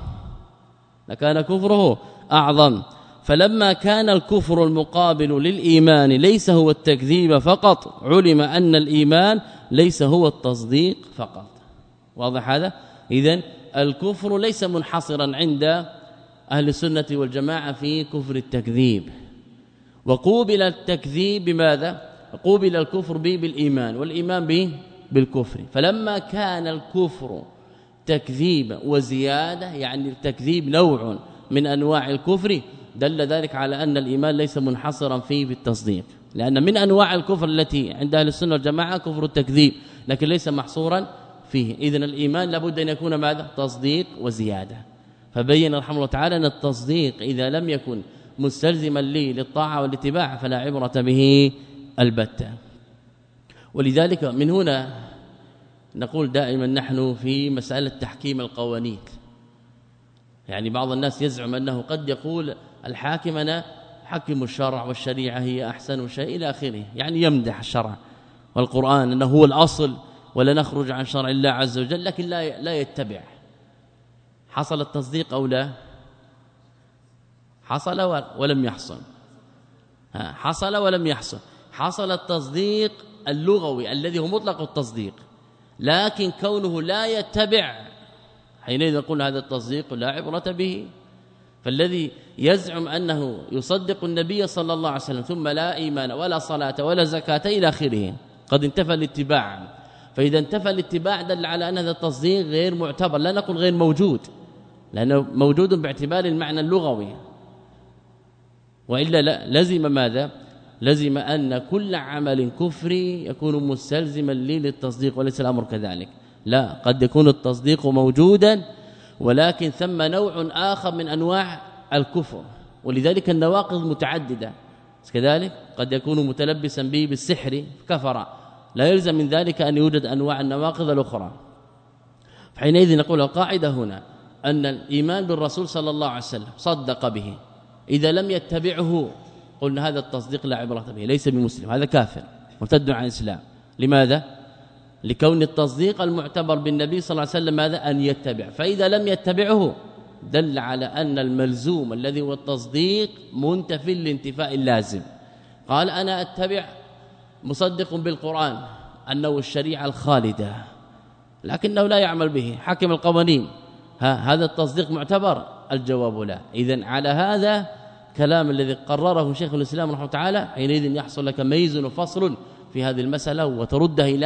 لكان كفره أعظم. فلما كان الكفر المقابل للإيمان ليس هو التكذيب فقط، علم أن الإيمان ليس هو التصديق فقط. واضح هذا؟ إذن الكفر ليس منحصرا عند أهل السنة والجماعة في كفر التكذيب، وقوبل التكذيب بماذا؟ قوبل الكفر به بالإيمان، والإيمان به بالكفر. فلما كان الكفر تكذيب وزيادة، يعني التكذيب نوع من أنواع الكفر، دل ذلك على أن الإيمان ليس منحصرا فيه بالتصديق، لأن من أنواع الكفر التي عند أهل السنة والجماعة كفر التكذيب، لكن ليس محصورا فيه. إذن الإيمان لابد أن يكون ماذا؟ تصديق وزيادة. فبين رحمه الله تعالى أن التصديق إذا لم يكن مستلزما لي للطاعة والاتباع فلا عبرة به البتة. ولذلك من هنا نقول دائما نحن في مسألة تحكيم القوانين، يعني بعض الناس يزعم أنه قد يقول الحاكم أنا حكم الشرع والشريعة هي أحسن شيء إلى آخره، يعني يمدح الشرع والقرآن أنه هو الأصل ولا نخرج عن شرع الله عز وجل، لكن لا لا يتبع. حصل التصديق أو لا؟ حصل ولم يحصل، حصل ولم يحصل. حصل التصديق اللغوي الذي هو مطلق التصديق، لكن كونه لا يتبع حينئذ نقول هذا التصديق لا عبرة به. فالذي يزعم أنه يصدق النبي صلى الله عليه وسلم ثم لا إيمان ولا صلاة ولا زكاة إلى آخره قد انتفى الاتباع، فإذا انتفى الاتباع دل على أن هذا التصديق غير معتبر، لا نقول غير موجود لأنه موجود باعتبار المعنى اللغوي، وإلا لا لزم ماذا؟ لزم أن كل عمل كفري يكون مستلزما لي للتصديق، وليس الأمر كذلك. لا، قد يكون التصديق موجودا ولكن ثم نوع آخر من أنواع الكفر، ولذلك النواقض متعددة كذلك، قد يكون متلبسا به بالسحر كفر، لا يلزم من ذلك أن يوجد أنواع النواقض الأخرى. فحينئذ نقول القاعدة هنا أن الإيمان بالرسول صلى الله عليه وسلم صدق به، إذا لم يتبعه قلنا هذا التصديق لا عبرة به، ليس بمسلم، هذا كافر مرتد عن الإسلام. لماذا؟ لكون التصديق المعتبر بالنبي صلى الله عليه وسلم ماذا؟ أن يتبع، فإذا لم يتبعه دل على أن الملزوم الذي هو التصديق منتفي لانتفاء اللازم. قال أنا أتبع مصدق بالقرآن أنه الشريعة الخالدة، لكنه لا يعمل به، حكم القوانين، ها هذا التصديق معتبر؟ الجواب لا. إذن على هذا كلام الذي قرره شيخ الإسلام رحمه الله تعالى حينئذ يحصل لك ميز وفصل في هذه المسألة وتردها إلى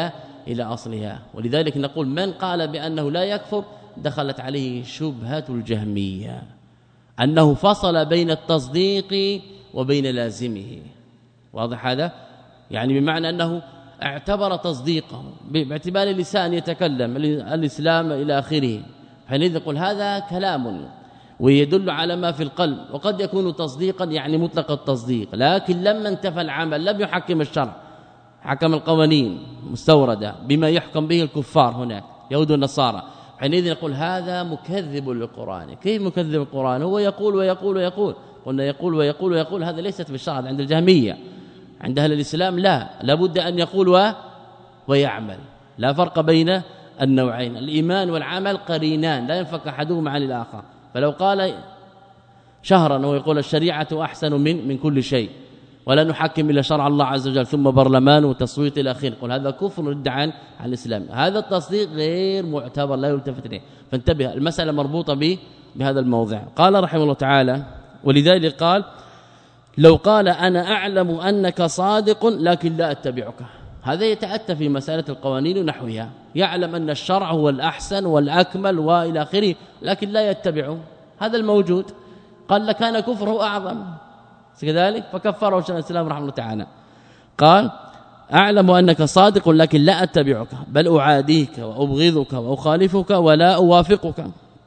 إلى أصلها. ولذلك نقول من قال بأنه لا يكفر دخلت عليه شبهة الجهمية أنه فصل بين التصديق وبين لازمه. واضح هذا؟ يعني بمعنى أنه اعتبر تصديقه باعتبار اللسان يتكلم الإسلام إلى آخره، حينئذ يقول هذا كلام ويدل على ما في القلب، وقد يكون تصديقا يعني مطلق التصديق، لكن لما انتفى العمل لم يحكم الشرع، حكم القوانين مستوردة بما يحكم به الكفار هناك يهود والنصارى، حينئذ نقول هذا مكذب للقرآن. كيف مكذب القرآن؟ هو يقول ويقول ويقول، قلنا يقول ويقول ويقول، هذا ليست بالشرع عند الجهمية. عند اهل الاسلام لا، لابد ان يقول و... ويعمل، لا فرق بين النوعين. الايمان والعمل قرينان لا ينفك احدهما عن الاخر. فلو قال شهرا ويقول الشريعه احسن من من كل شيء ولا نحكم الا شرع الله عز وجل ثم برلمان وتصويت الى اخره، قل هذا كفر رد عن عن الاسلام. هذا التصديق غير معتبر لا يلتفت اليه. فانتبه، المساله مربوطه به بهذا الموضع. قال رحمه الله تعالى: ولذلك قال: لو قال أنا أعلم أنك صادق لكن لا أتبعك. هذا يتأتى في مسألة القوانين ونحوها، يعلم أن الشرع هو الأحسن والأكمل وإلى آخره لكن لا يتبعه، هذا الموجود. قال لكان كفره أعظم كذلك فكفره شيخ الإسلام رحمه الله تعالى. قال: أعلم أنك صادق لكن لا أتبعك بل أعاديك وأبغضك وأخالفك ولا أوافقك،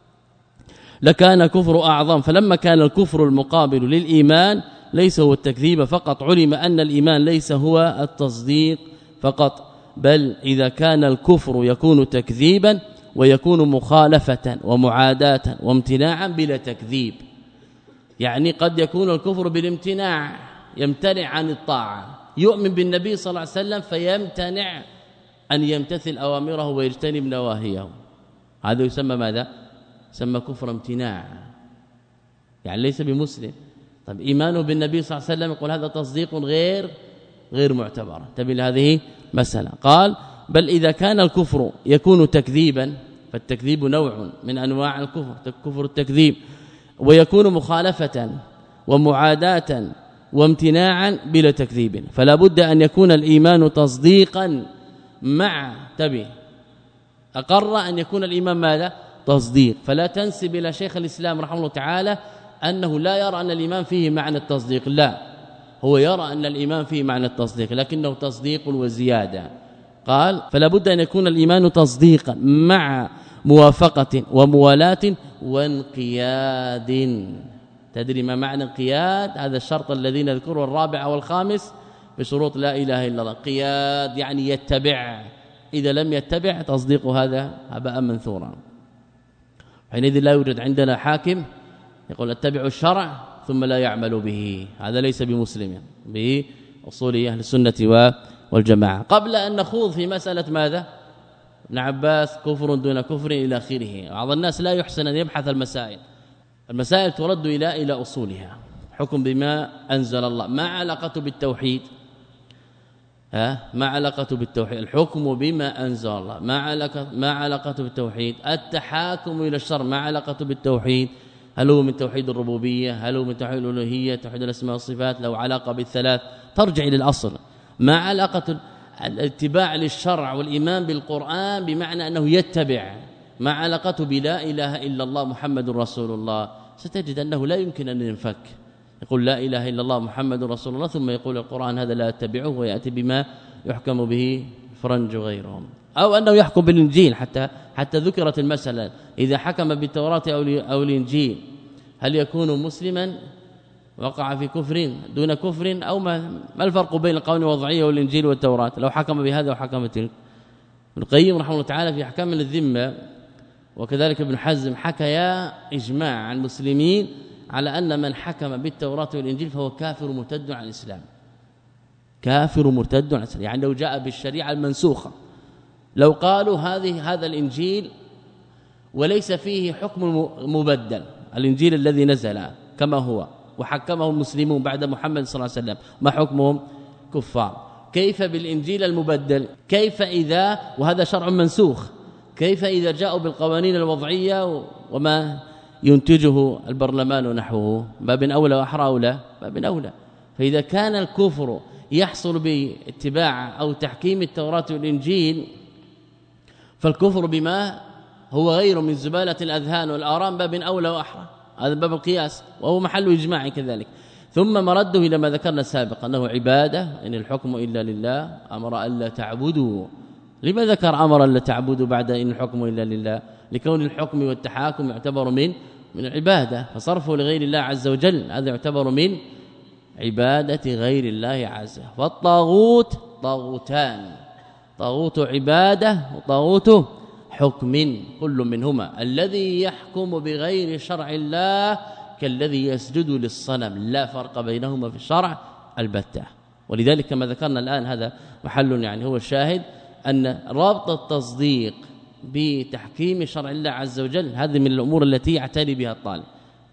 لكان كفر أعظم. فلما كان الكفر المقابل للإيمان ليس هو التكذيب فقط، علم أن الإيمان ليس هو التصديق فقط، بل إذا كان الكفر يكون تكذيبا ويكون مخالفة ومعاداة وامتناعا بلا تكذيب. يعني قد يكون الكفر بالامتناع، يمتنع عن الطاعة، يؤمن بالنبي صلى الله عليه وسلم فيمتنع أن يمتثل أوامره ويجتنب نواهيه، هذا يسمى ماذا؟ يسمى كفر امتناع، يعني ليس بمسلم. طيب ايمانه بالنبي صلى الله عليه وسلم يقول هذا تصديق غير غير معتبر. تبين هذه مسألة. قال: بل إذا كان الكفر يكون تكذيبا، فالتكذيب نوع من انواع الكفر، كفر التكذيب، ويكون مخالفة ومعاداة وامتناعا بلا تكذيب، فلا بد أن يكون الإيمان تصديقا مع تبي أقر أن يكون الإيمان ماذا؟ تصديق. فلا تنسب إلى شيخ الإسلام رحمه الله تعالى أنه لا يرى أن الإيمان فيه معنى التصديق، لا، هو يرى أن الإيمان فيه معنى التصديق لكنه تصديق وزيادة. قال: فلا بد أن يكون الإيمان تصديقا مع موافقة وموالاة وانقياد. تدري ما معنى انقياد؟ هذا الشرط الذي نذكره الرابع والخامس بشروط لا إله إلا الله. قياد يعني يتبع، إذا لم يتبع تصديق هذا هباء منثورا. حينئذ لا يوجد عندنا حاكم يقول اتبعوا الشرع ثم لا يعمل به، هذا ليس بمسلم بأصول أهل السنة والجماعة. قبل أن نخوض في مسألة ماذا؟ ابن عباس كفر دون كفر إلى آخره، بعض الناس لا يحسن أن يبحث المسائل، المسائل ترد إلى إلى أصولها. حكم بما أنزل الله، ما علاقته بالتوحيد؟ ها ما علاقته بالتوحيد؟ الحكم بما أنزل الله ما علاقة ما علاقته بالتوحيد؟ التحاكم إلى الشرع ما علاقته بالتوحيد؟ هل هو من توحيد الربوبية؟ هل هو من توحيد الألوهية؟ توحيد الأسماء والصفات؟ لو علاقة بالثلاث ترجع إلى الأصل. ما علاقة الاتباع للشرع والإيمان بالقرآن بمعنى أنه يتبع، ما علاقته بلا إله إلا الله محمد رسول الله؟ ستجد أنه لا يمكن أن ينفك، يقول لا إله إلا الله محمد رسول الله ثم يقول القرآن هذا لا أتبعه ويأتي بما يحكم به فرنج غيرهم، أو أنه يحكم بالإنجيل. حتى حتى ذكرت المسألة إذا حكم بالتوراة أو الإنجيل هل يكون مسلما وقع في كفر دون كفر أو ما, ما الفرق بين القوانين الوضعية والإنجيل والتوراة لو حكم بهذا وحكم بتلك؟ ابن القيم رحمه الله تعالى في أحكام الذمة وكذلك ابن حزم حكيا إجماع عن المسلمين على أن من حكم بالتوراة والإنجيل فهو كافر مرتد عن الإسلام، كافر مرتد عن الإسلام. يعني لو جاء بالشريعة المنسوخة، لو قالوا هذه هذا الإنجيل وليس فيه حكم مبدل، الإنجيل الذي نزل كما هو وحكمه المسلمون بعد محمد صلى الله عليه وسلم، ما حكمهم؟ كفار. كيف بالإنجيل المبدل؟ كيف إذا وهذا شرع منسوخ، كيف إذا جاءوا بالقوانين الوضعية وما ينتجه البرلمان ونحوه؟ باب أولى وأحرى أولى باب أولى. فإذا كان الكفر يحصل باتباع أو تحكيم التوراة والإنجيل فالكفر بما هو غير من زبالة الأذهان والآراء باب أولى وأحرى، هذا باب القياس وهو محل إجماع كذلك. ثم مرده إلى ما ذكرنا سابقا أنه عبادة، إن الحكم إلا لله، أمر ألا تعبدوا. لما ذكر أمر ألا تعبدوا بعد إن الحكم إلا لله؟ لكون الحكم والتحاكم يعتبر من من العبادة، فصرفه لغير الله عز وجل هذا يعتبر من عبادة غير الله عز وجل. فالطاغوت طاغوتان، طاغوت عبادة وطاغوت حكم، كل منهما الذي يحكم بغير شرع الله كالذي يسجد للصنم، لا فرق بينهما في الشرع البتة. ولذلك كما ذكرنا الآن هذا محل يعني هو الشاهد أن رابط التصديق بتحكيم شرع الله عز وجل هذه من الأمور التي يعتني بها الطالب.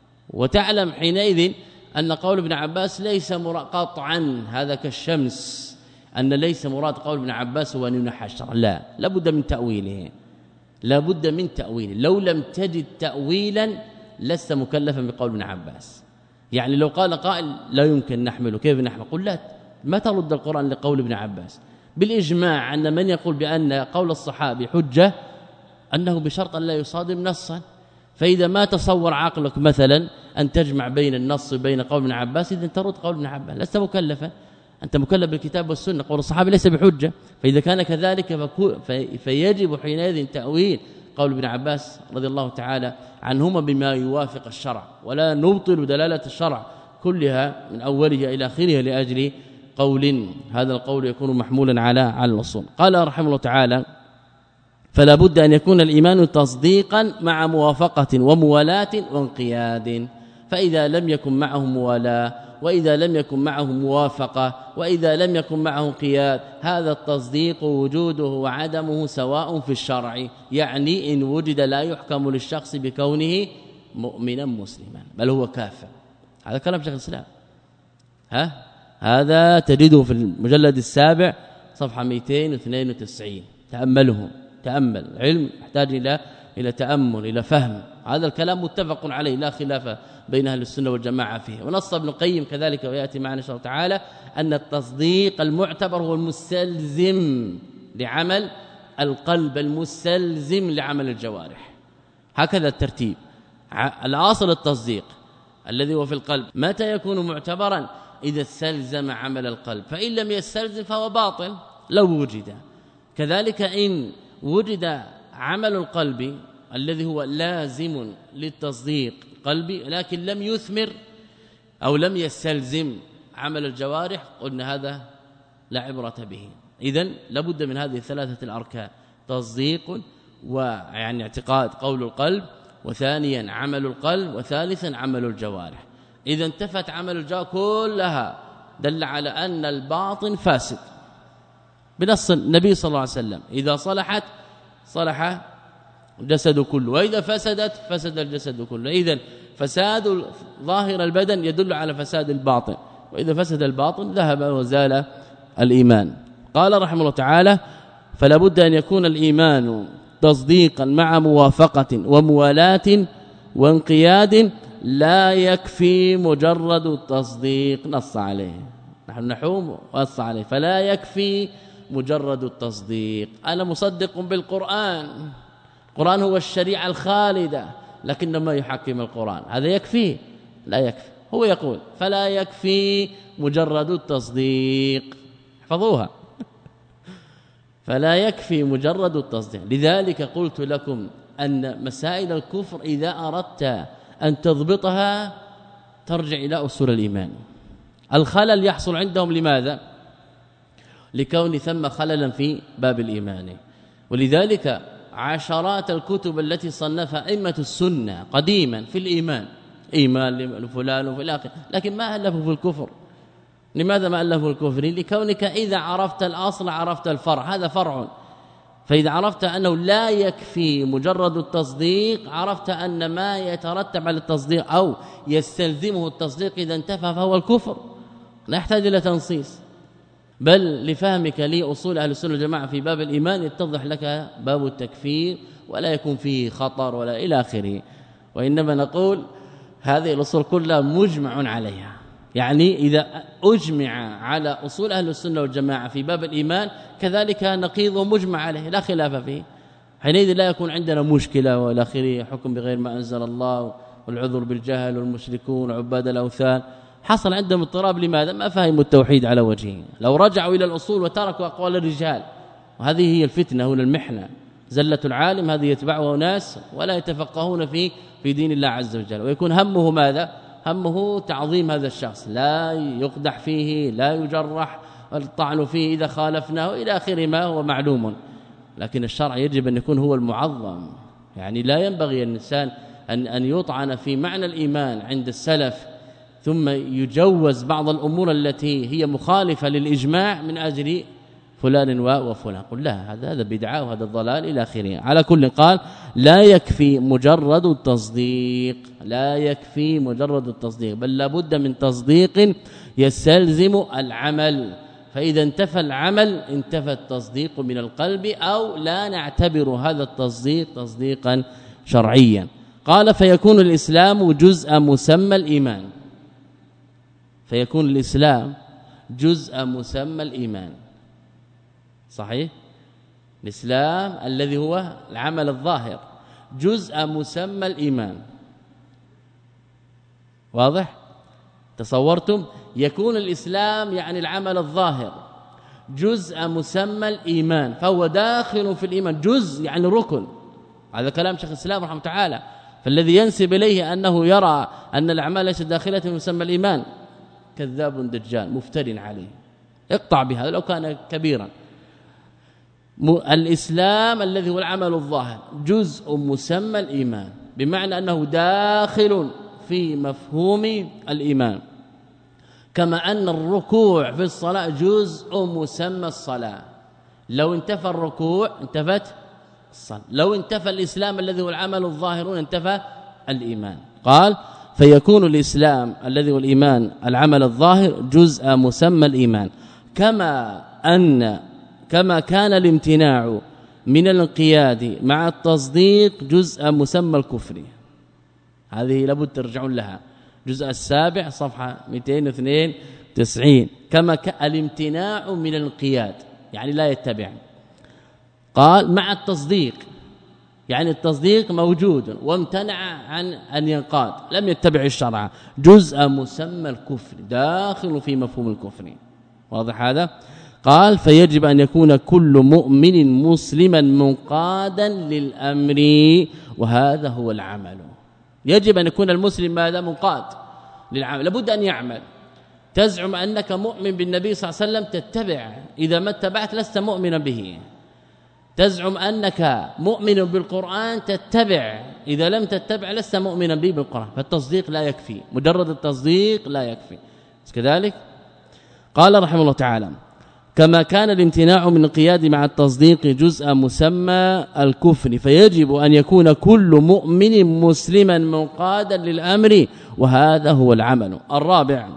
وتعلم حينئذ أن قول ابن عباس ليس قطعا هذا كالشمس، أن ليس مراد قول ابن عباس هو أن ينحى الشرع، لا، لابد من تأويله، لابد من تأويله. لو لم تجد تأويلا لست مكلفا بقول ابن عباس. يعني لو قال قائل لا يمكن نحمله، كيف نحمل؟ قل لا، ما ترد القرآن لقول ابن عباس. بالإجماع أن من يقول بأن قول الصحابي حجة أنه بشرط أن لا يصادم نصا. فإذا ما تصور عقلك مثلا أن تجمع بين النص وبين قول ابن عباس، إذن ترد قول ابن عباس، لست مكلفا، أنت مكلف بالكتاب والسنة. قول الصحابي ليس بحجة، فإذا كان كذلك فيجب حينئذ تأويل قول ابن عباس رضي الله تعالى عنهما بما يوافق الشرع، ولا نبطل دلالة الشرع كلها من أولها إلى آخرها لأجل قول، هذا القول يكون محمولا على على الأصول. قال رحمه الله تعالى: فلا بد أن يكون الإيمان تصديقا مع موافقة وموالاة وانقياد. فإذا لم يكن معه موالاة، وإذا لم يكن معه موافقة، وإذا لم يكن معه انقياد، هذا التصديق وجوده وعدمه سواء في الشرع. يعني إن وجد لا يحكم للشخص بكونه مؤمنا مسلما، بل هو كافر. هذا كلام شيخ الإسلام، ها هذا تجده في المجلد السابع صفحة مئتين واثنين وتسعين. تأمله، تأمل، علم يحتاج إلى إلى تأمل، إلى فهم. هذا الكلام متفق عليه لا خلاف بين أهل السنة والجماعة فيه. ونص ابن القيم كذلك ويأتي معنا إن شاء الله تعالى أن التصديق المعتبر هو المستلزم لعمل القلب، المستلزم لعمل الجوارح. هكذا الترتيب. الأصل التصديق الذي هو في القلب متى يكون معتبرا؟ إذا استلزم عمل القلب، فإن لم يستلزم فهو باطل لو وجد. كذلك إن وجد عمل القلب الذي هو لازم للتصديق قلبي لكن لم يثمر أو لم يستلزم عمل الجوارح، قلنا هذا لا عبرة به. إذن لابد من هذه الثلاثة الأركان: تصديق، ويعني اعتقاد قول القلب، وثانيا عمل القلب، وثالثا عمل الجوارح. إذا انتفت عمل الجوارح كلها دل على أن الباطن فاسد بنص النبي صلى الله عليه وسلم: إذا صلحت صلح الجسد كله، وإذا فسدت فسد الجسد كله. إذن فساد ظاهر البدن يدل على فساد الباطن، وإذا فسد الباطن ذهب وزال الإيمان. قال رحمه الله تعالى: فلا بد أن يكون الإيمان تصديقا مع موافقة وموالاة وانقياد، لا يكفي مجرد التصديق. نص عليه، نحن نحوم ونص عليه: فلا يكفي مجرد التصديق. أنا مصدق بالقرآن، القرآن هو الشريعة الخالدة، لكن ما يحكم القرآن، هذا يكفي؟ لا يكفي. هو يقول: فلا يكفي مجرد التصديق. احفظوها: فلا يكفي مجرد التصديق. لذلك قلت لكم أن مسائل الكفر إذا أردت أن تضبطها ترجع إلى أصول الإيمان. الخلل يحصل عندهم لماذا؟ لكون ثم خللا في باب الإيمان. ولذلك عشرات الكتب التي صنفها أئمة السنة قديما في الإيمان، إيمان لفلان وفي الآخر، لكن ما ألفوا في الكفر. لماذا ما ألفوا الكفر؟ لكونك إذا عرفت الأصل عرفت الفرع، هذا فرع. فإذا عرفت أنه لا يكفي مجرد التصديق عرفت أن ما يترتب على التصديق أو يستلزمه التصديق إذا انتفى فهو الكفر، لا يحتاج إلى تنصيص. بل لفهمك لأصول أهل السنة والجماعة في باب الإيمان يتضح لك باب التكفير ولا يكون فيه خطر ولا إلى آخره. وإنما نقول هذه الأصول كلها مجمع عليها. يعني إذا أجمع على أصول أهل السنة والجماعة في باب الإيمان كذلك نقيض مجمع عليه لا خلاف فيه. حينئذ لا يكون عندنا مشكلة والى اخره، حكم بغير ما انزل الله والعذر بالجهل والمشركون وعباد الاوثان. حصل عندهم اضطراب، لماذا؟ ما فهموا التوحيد على وجهه. لو رجعوا الى الاصول وتركوا اقوال الرجال، وهذه هي الفتنه هنا المحنه، زله العالم هذه يتبعها ناس ولا يتفقهون في في دين الله عز وجل، ويكون همه ماذا؟ همه تعظيم هذا الشخص، لا يقدح فيه، لا يجرح، الطعن فيه اذا خالفناه الى اخره ما هو معلوم. لكن الشرع يجب ان يكون هو المعظم، يعني لا ينبغي الانسان ان ان يطعن في معنى الايمان عند السلف ثم يجوز بعض الامور التي هي مخالفه للاجماع من اجل فلان وفلان. قل لا، هذا هذا بدعه وهذا الضلال الى اخره. على كل قال لا يكفي مجرد التصديق، لا يكفي مجرد التصديق، بل لابد من تصديق يستلزم العمل. فإذا انتفى العمل انتفى التصديق من القلب، أو لا نعتبر هذا التصديق تصديقا شرعيا. قال فيكون الإسلام جزء مسمى الإيمان، فيكون الإسلام جزء مسمى الإيمان. صحيح؟ الإسلام الذي هو العمل الظاهر جزء مسمى الإيمان. واضح؟ تصورتم؟ يكون الإسلام يعني العمل الظاهر جزء مسمى الإيمان، فهو داخل في الإيمان، جزء يعني ركن. هذا كلام شيخ الإسلام رحمه تعالى. فالذي ينسب إليه أنه يرى أن الأعمال ليست داخلة في مسمى الإيمان كذاب دجال مفتر عليه، اقطع بهذا لو كان كبيرا. الإسلام الذي هو العمل الظاهر جزء مسمى الإيمان، بمعنى أنه داخل في مفهوم الإيمان، كما أن الركوع في الصلاة جزء مسمى الصلاة. لو انتفى الركوع انتفت الصلاة، لو انتفى الإسلام الذي هو العمل الظاهر انتفى الإيمان. قال فيكون الإسلام الذي هو الإيمان العمل الظاهر جزء مسمى الإيمان، كما أن كما كان الامتناع من الانقياد مع التصديق جزء مسمى الكفر. هذه لابد ترجعون لها، جزء السابع صفحة مئتين واثنين وتسعين. كما الامتناع من الانقياد يعني لا يتبع، قال مع التصديق يعني التصديق موجود وامتنع عن أن ينقاد، لم يتبع الشرع، جزء مسمى الكفر داخل في مفهوم الكفر. واضح هذا؟ قال فيجب أن يكون كل مؤمن مسلما منقادا للأمر، وهذا هو العمل. يجب أن يكون المسلم ماذا؟ منقاد للعمل، لابد أن يعمل. تزعم أنك مؤمن بالنبي صلى الله عليه وسلم تتبع، إذا ما اتبعت لست مؤمنا به. تزعم أنك مؤمن بالقرآن تتبع، إذا لم تتبع لست مؤمنا به بالقرآن. فالتصديق لا يكفي، مجرد التصديق لا يكفي. كذلك قال رحمه الله تعالى كما كان الامتناع من القياد مع التصديق جزء مسمى الكفر، فيجب أن يكون كل مؤمن مسلما منقادا للأمر، وهذا هو العمل. الرابع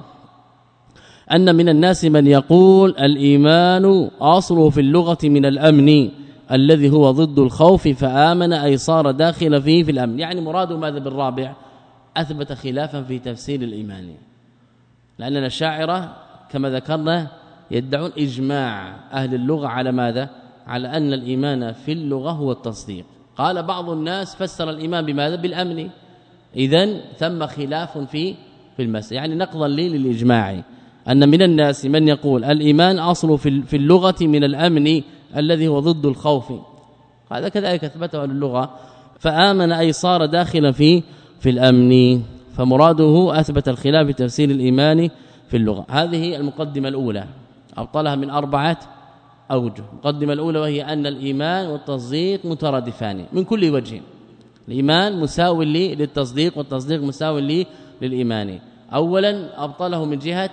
أن من الناس من يقول الإيمان أصله في اللغة من الأمن الذي هو ضد الخوف، فآمن أي صار داخل فيه في الأمن. يعني مراد ماذا بالرابع؟ أثبت خلافا في تفسير الإيمان، لأننا الشاعرة كما ذكرنا يدعون إجماع أهل اللغة على ماذا؟ على أن الإيمان في اللغة هو التصديق. قال بعض الناس فسر الإيمان بماذا؟ بالأمن. إذن ثم خلاف في في المسألة، يعني نقضا لي للإجماع أن من الناس من يقول الإيمان أصله في في اللغة من الأمن الذي هو ضد الخوف، هذا كذلك اثبته اللغة، فآمن أي صار داخلا في في الأمن، فمراده أثبت الخلاف في تفسير الإيمان في اللغة. هذه المقدمة الأولى أبطلها من أربعة أوجه. المقدمة الأولى وهي أن الإيمان والتصديق مترادفان من كل وجه، الإيمان مساو لي للتصديق والتصديق مساو لي للإيمان. أولا أبطله من جهة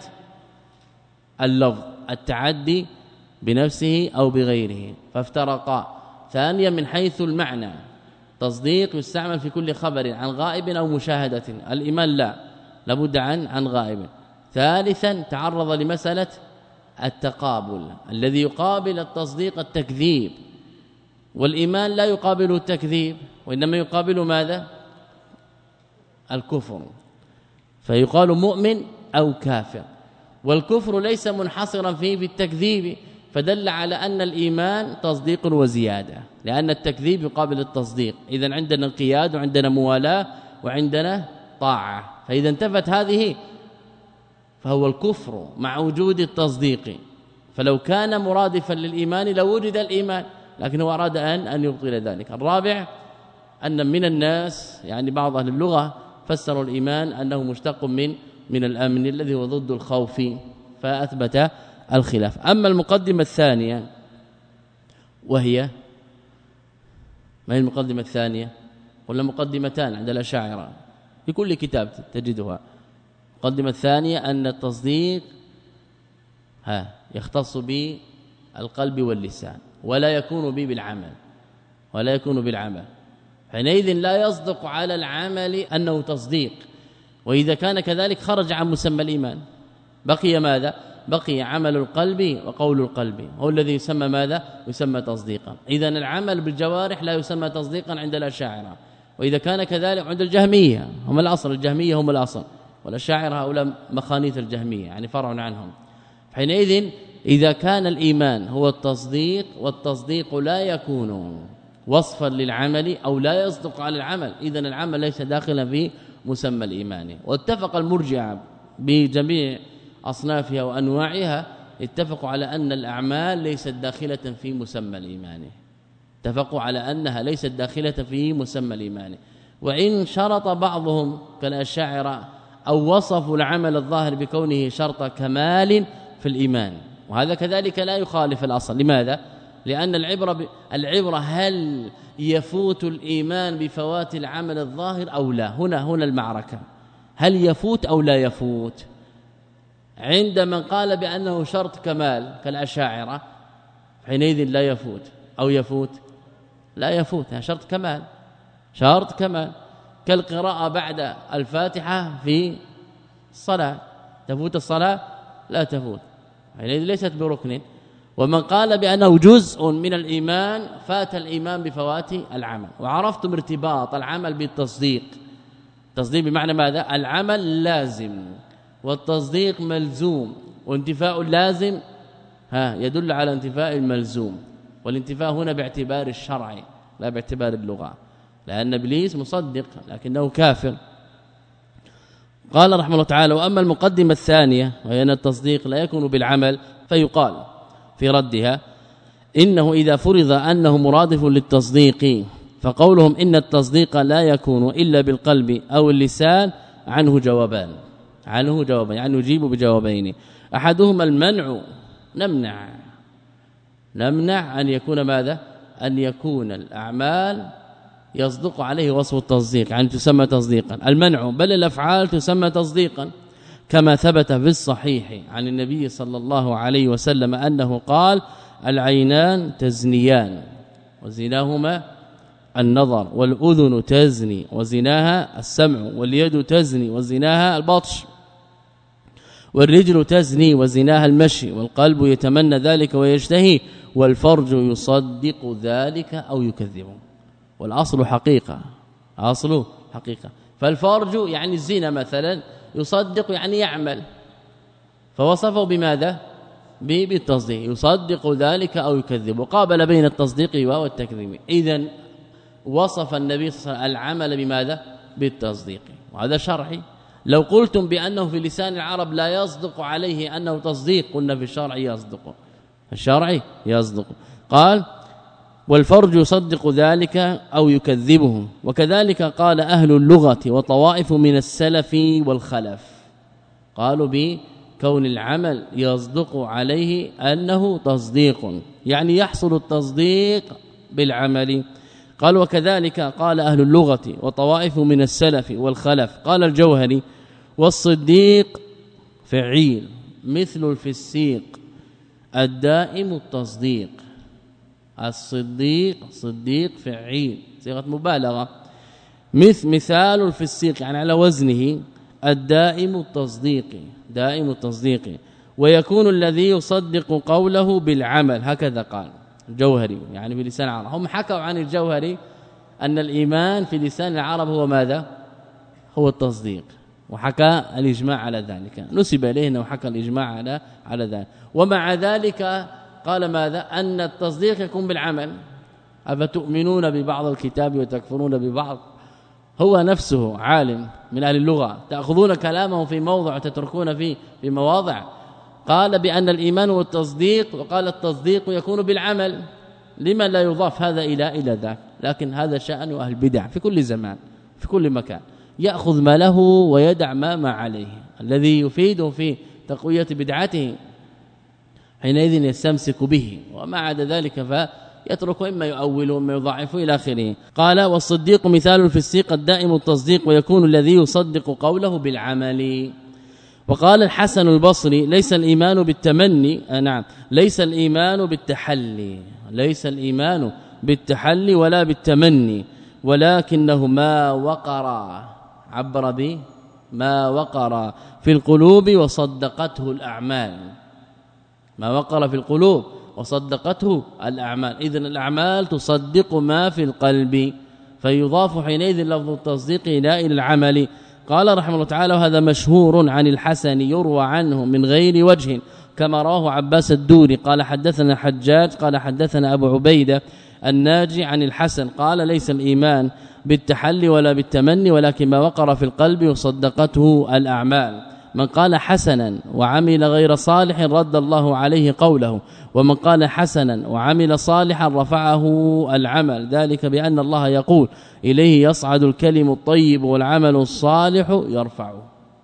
اللفظ، التعدي بنفسه أو بغيره فافترقا. ثانيا من حيث المعنى، تصديق يستعمل في كل خبر عن غائب أو مشاهدة، الإيمان لا، لابد عن عن غائب. ثالثا تعرض لمسألة التقابل الذي يقابل التصديق التكذيب، والإيمان لا يقابل التكذيب وإنما يقابل ماذا؟ الكفر، فيقال مؤمن أو كافر. والكفر ليس منحصرا فيه بالتكذيب، فدل على أن الإيمان تصديق وزيادة، لأن التكذيب يقابل التصديق. إذن عندنا انقياد وعندنا موالاة وعندنا طاعة، فإذا انتفت هذه فهو الكفر مع وجود التصديق. فلو كان مرادفا للإيمان لوجد الإيمان، لكن هو أراد أن أن يبطل ذلك. الرابع أن من الناس يعني بعض أهل اللغة فسروا الإيمان أنه مشتق من من الأمن الذي هو ضد الخوف، فأثبت الخلاف. أما المقدمة الثانية وهي ما هي المقدمة الثانية؟ قلنا مقدمتان عند الأشاعرة في كل كتاب تجدها. المقدمة الثانية أن التصديق ها يختص بالقلب واللسان، ولا يكون به بالعمل، ولا يكون بالعمل. حينئذ لا يصدق على العمل أنه تصديق، وإذا كان كذلك خرج عن مسمى الإيمان. بقي ماذا؟ بقي عمل القلب وقول القلب، هو الذي يسمى ماذا؟ يسمى تصديقا. إذن العمل بالجوارح لا يسمى تصديقا عند الأشاعرة، وإذا كان كذلك عند الجهمية، هم الأصل، الجهمية هم الأصل، والأشاعرة هؤلاء مخانيث الجهمية يعني فرع عنهم. حينئذ إذا كان الإيمان هو التصديق، والتصديق لا يكون وصفا للعمل أو لا يصدق على العمل، إذن العمل ليس داخلا في مسمى الإيمان. واتفق المرجعة بجميع أصنافها وأنواعها، اتفقوا على أن الأعمال ليست داخلة في مسمى الإيمان، اتفقوا على أنها ليست داخلة في مسمى الإيمان. وإن شرط بعضهم كالأشاعرة أو وصفوا العمل الظاهر بكونه شرط كمال في الإيمان، وهذا كذلك لا يخالف الأصل. لماذا؟ لأن العبرة ب... العبرة هل يفوت الإيمان بفوات العمل الظاهر أو لا؟ هنا هنا المعركة، هل يفوت أو لا يفوت؟ عند من قال بأنه شرط كمال كالأشاعرة حينئذ لا يفوت، أو يفوت لا يفوت، شرط كمال، شرط كمال كالقراءة بعد الفاتحة في الصلاة، تفوت الصلاة؟ لا تفوت، حينئذ ليست بركن. ومن قال بأنه جزء من الإيمان فات الإيمان بفوات العمل. وعرفتم ارتباط العمل بالتصديق، التصديق بمعنى ماذا؟ العمل لازم والتصديق ملزوم، وانتفاء اللازم ها يدل على انتفاء الملزوم، والانتفاء هنا باعتبار الشرع لا باعتبار اللغة، لأن إبليس مصدق لكنه كافر. قال رحمه الله تعالى: وأما المقدمة الثانية وهي أن التصديق لا يكون بالعمل، فيقال في ردها إنه إذا فرض أنه مرادف للتصديق فقولهم إن التصديق لا يكون إلا بالقلب أو اللسان عنه جوابان، عنه جوابان يعني يجيب بجوابين. أحدهما المنع، نمنع نمنع أن يكون ماذا؟ أن يكون الأعمال يصدق عليه وصف التصديق يعني تسمى تصديقا، المنع، بل الأفعال تسمى تصديقا، كما ثبت في الصحيح عن النبي صلى الله عليه وسلم أنه قال: العينان تزنيان وزناهما النظر، والأذن تزني وزناها السمع، واليد تزني وزناها البطش، والرجل تزني وزناها المشي، والقلب يتمنى ذلك ويشتهي، والفرج يصدق ذلك أو يكذبه. والأصل حقيقة، أصله حقيقة. فالفرج يعني الزنا مثلا يصدق يعني يعمل، فوصفه بماذا؟ بالتصديق، يصدق ذلك أو يكذب، وقابل بين التصديق والتكذيب. إذن وصف النبي صلى الله عليه وسلم العمل بماذا؟ بالتصديق، وهذا شرعي. لو قلتم بأنه في لسان العرب لا يصدق عليه أنه تصديق، قلنا في الشرع يصدق، الشرع يصدق. قال: والفرج يصدق ذلك أو يكذبه. وكذلك قال أهل اللغة وطوائف من السلف والخلف، قالوا بكون العمل يصدق عليه أنه تصديق، يعني يحصل التصديق بالعمل. قال: وكذلك قال أهل اللغة وطوائف من السلف والخلف. قال الجوهري: والصديق فعيل مثل الفسيق الدائم التصديق. الصديق صديق فعيل صيغه مبالغه، مثل مثال الفسيق يعني على وزنه الدائم التصديق، دائم التصديق. ويكون الذي يصدق قوله بالعمل، هكذا قال الجوهري يعني في لسان العرب. هم حكوا عن الجوهري أن الإيمان في لسان العرب هو ماذا؟ هو التصديق، وحكى الإجماع على ذلك، نسب إليه أنه حكى الإجماع على على ذلك. ومع ذلك قال ماذا؟ أن التصديق يكون بالعمل. أفتؤمنون ببعض الكتاب وتكفرون ببعض؟ هو نفسه عالم من أهل اللغة، تأخذون كلامه في موضع وتتركون فيه في مواضع. قال بأن الإيمان والتصديق، وقال التصديق يكون بالعمل. لما لا يضاف هذا إلى إلى ذاك؟ لكن هذا شأن أهل البدع في كل زمان في كل مكان، يأخذ ما له ويدع ما ما عليه. الذي يفيده في تقوية بدعته حينئذ يستمسك به، وما عدا ذلك فيترك إما يؤول وإما يضعف إلى آخره. قال والصديق مثال في الصدق الدائم التصديق، ويكون الذي يصدق قوله بالعمل. وقال الحسن البصري ليس الإيمان بالتمني، آه نعم ليس الإيمان بالتحلي، ليس الإيمان بالتحلي ولا بالتمني، ولكنه ما وقر، عبر به ما وقر في القلوب وصدقته الأعمال، ما وقر في القلوب وصدقته الأعمال. إذن الأعمال تصدق ما في القلب، فيضاف حينئذ لفظ التصديق إلى العمل. قال رحمه الله تعالى وهذا مشهور عن الحسن يروى عنه من غير وجه كما رواه عباس الدوري قال حدثنا حجاج قال حدثنا أبو عبيدة الناجي عن الحسن قال ليس الإيمان بالتحلي ولا بالتمني ولكن ما وقر في القلب وصدقته الأعمال. من قال حسنا وعمل غير صالح رد الله عليه قوله، ومن قال حسنا وعمل صالحا رفعه العمل، ذلك بأن الله يقول إليه يصعد الكلم الطيب والعمل الصالح يرفعه.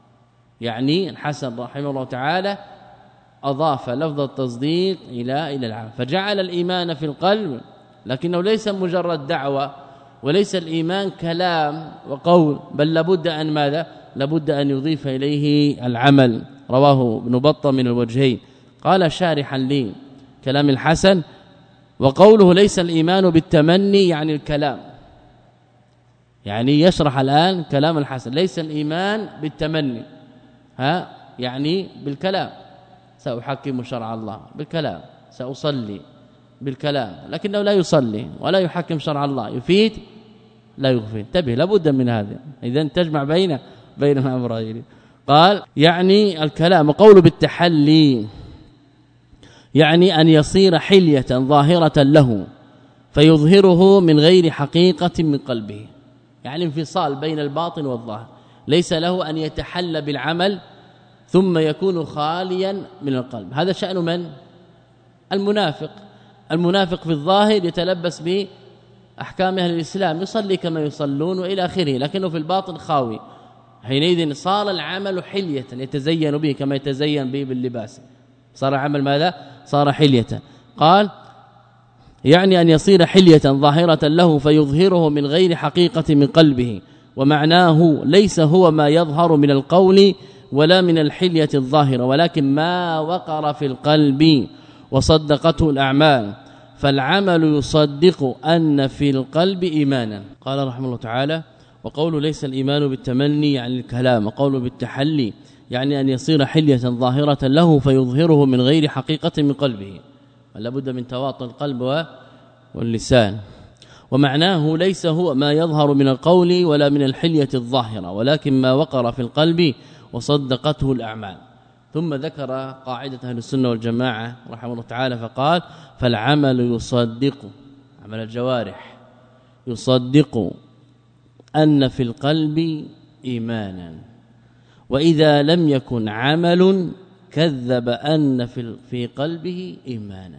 يعني الحسن رحمه الله تعالى أضاف لفظ التصديق إلى إلى العمل، فجعل الإيمان في القلب، لكنه ليس مجرد دعوة، وليس الإيمان كلام وقول، بل لابد أن ماذا؟ لابد أن يضيف إليه العمل. رواه ابن بطة من الوجهين. قال شارحا لي كلام الحسن وقوله ليس الإيمان بالتمني يعني الكلام، يعني يشرح الآن كلام الحسن ليس الإيمان بالتمني، ها يعني بالكلام، سأحكم شرع الله بالكلام، سأصلي بالكلام، لكنه لا يصلي ولا يحكم شرع الله، يفيد لا يغفل. انتبه لابد من هذا، إذن تجمع بين بين الأمرين. قال يعني الكلام. قوله بالتحلي يعني أن يصير حلية ظاهرة له فيظهره من غير حقيقة من قلبه، يعني انفصال بين الباطن والظاهر، ليس له أن يتحلى بالعمل ثم يكون خاليا من القلب. هذا شأن من؟ المنافق. المنافق في الظاهر يتلبس بأحكام أهل الإسلام، يصلي كما يصلون وإلى آخره، لكنه في الباطن خاوي. حينئذ صار العمل حلية يتزين به كما يتزين به باللباس، صار عمل ماذا؟ صار حلية. قال يعني أن يصير حلية ظاهرة له فيظهره من غير حقيقة من قلبه، ومعناه ليس هو ما يظهر من القول ولا من الحلية الظاهرة، ولكن ما وقر في القلب وصدقته الأعمال، فالعمل يصدق أن في القلب إيمانا. قال رحمه الله تعالى وقوله ليس الإيمان بالتمني يعني الكلام، وقوله بالتحلي يعني أن يصير حلية ظاهرة له فيظهره من غير حقيقة من قلبه، ولا بد من تواطن القلب واللسان. ومعناه ليس هو ما يظهر من القول ولا من الحلية الظاهرة، ولكن ما وقر في القلب وصدقته الأعمال. ثم ذكر قاعدة أهل السنة والجماعة رحمه الله تعالى فقال فالعمل يصدق، عمل الجوارح يصدق أن في القلب إيمانا، وإذا لم يكن عمل كذب أن في في قلبه إيمانا.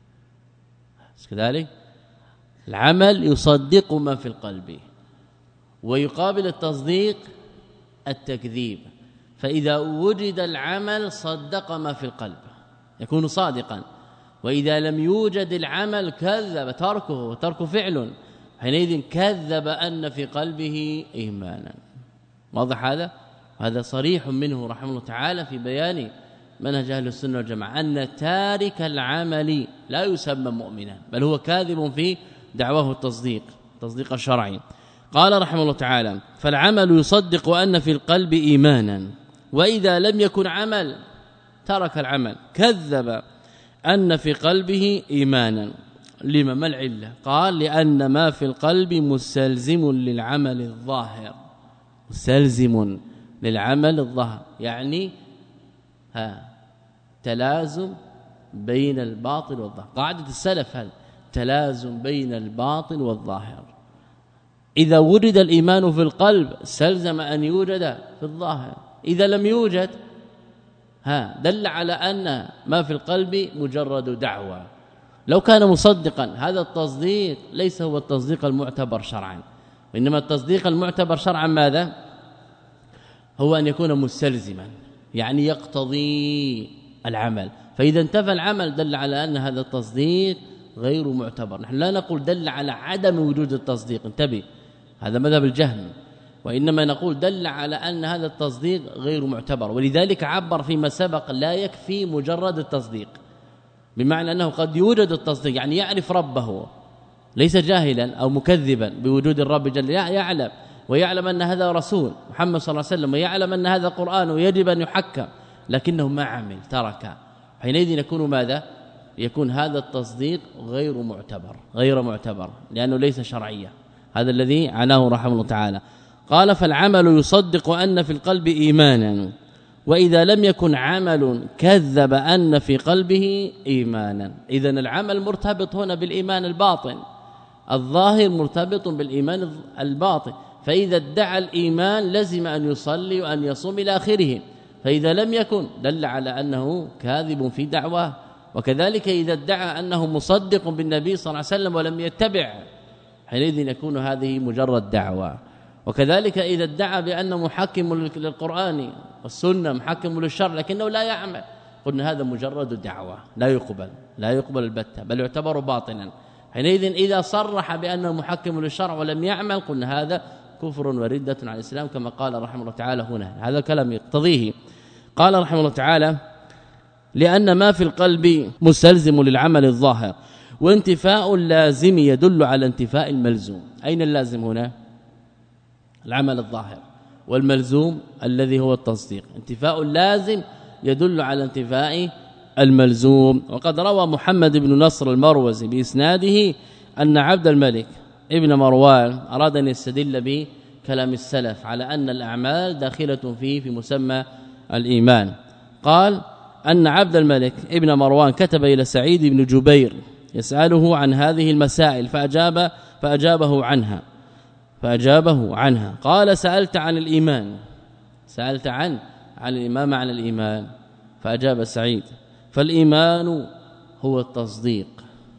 كذلك العمل يصدق ما في القلب، ويقابل التصديق التكذيب، فإذا وجد العمل صدق ما في القلب يكون صادقا، وإذا لم يوجد العمل كذب تركه ترك فعل، حينئذ كذب أن في قلبه إيمانا. واضح هذا؟ هذا صريح منه رحمه الله تعالى في بيان منهج أهل السنة والجماعة أن تارك العمل لا يسمى مؤمنا، بل هو كاذب في دعواه التصديق تصديق الشرعي. قال رحمه الله تعالى فالعمل يصدق أن في القلب إيمانا، وإذا لم يكن عمل ترك العمل كذب أن في قلبه إيمانا. لما؟ ما العلة؟ قال لأن ما في القلب مستلزم للعمل الظاهر، مستلزم للعمل الظاهر، يعني ها تلازم بين الباطن والظاهر. قاعدة السلف هل تلازم بين الباطن والظاهر. إذا وجد الإيمان في القلب سلزم أن يوجد في الظاهر، إذا لم يوجد ها دل على أن ما في القلب مجرد دعوة. لو كان مصدقا هذا التصديق ليس هو التصديق المعتبر شرعا، وإنما التصديق المعتبر شرعا ماذا؟ هو أن يكون مستلزما، يعني يقتضي العمل. فإذا انتفى العمل دل على أن هذا التصديق غير معتبر. نحن لا نقول دل على عدم وجود التصديق، انتبه، هذا مذهب الجهم، وإنما نقول دل على أن هذا التصديق غير معتبر. ولذلك عبر فيما سبق لا يكفي مجرد التصديق، بمعنى أنه قد يوجد التصديق، يعني يعرف ربه، ليس جاهلا أو مكذبا بوجود الرب جل، يعلم ويعلم أن هذا رسول محمد صلى الله عليه وسلم، ويعلم أن هذا قرآن ويجب أن يحكم، لكنه ما عمل، ترك. حينئذ يكون ماذا؟ يكون هذا التصديق غير معتبر، غير معتبر لأنه ليس شرعيا. هذا الذي عناه رحمه الله تعالى. قال فالعمل يصدق أن في القلب إيمانا، وإذا لم يكن عمل كذب أن في قلبه إيمانا. إذن العمل مرتبط هنا بالإيمان الباطن، الظاهر مرتبط بالإيمان الباطن. فإذا ادعى الإيمان لزم أن يصلي وأن يصوم إلى آخره، فإذا لم يكن دل على أنه كاذب في دعواه. وكذلك إذا ادعى أنه مصدق بالنبي صلى الله عليه وسلم ولم يتبع، حينئذ يكون هذه مجرد دعوة. وكذلك إذا ادعى بأنه محكم للقرآن والسنة، محكم للشرع، لكنه لا يعمل، قلنا هذا مجرد دعوة لا يقبل، لا يقبل البتة، بل يعتبر باطنا. حينئذ إذا صرح بأنه محكم للشرع ولم يعمل، قلنا هذا كفر وردة عن الإسلام، كما قال رحمه الله تعالى هنا. هذا كلام يقتضيه. قال رحمه الله تعالى لأن ما في القلب مستلزم للعمل الظاهر، وانتفاء اللازم يدل على انتفاء الملزوم. أين اللازم هنا؟ العمل الظاهر، والملزوم الذي هو التصديق. انتفاء اللازم يدل على انتفاء الملزوم. وقد روى محمد بن نصر المروزي بإسناده أن عبد الملك ابن مروان أراد أن يستدل بكلام السلف على أن الأعمال داخلة فيه في مسمى الإيمان. قال أن عبد الملك ابن مروان كتب إلى سعيد بن جبير يسأله عن هذه المسائل، فأجاب فأجابه عنها فأجابه عنها قال سألت عن الإيمان، سألت عن عن الإيمان معنى الإيمان، فأجاب سعيد فالإيمان هو التصديق.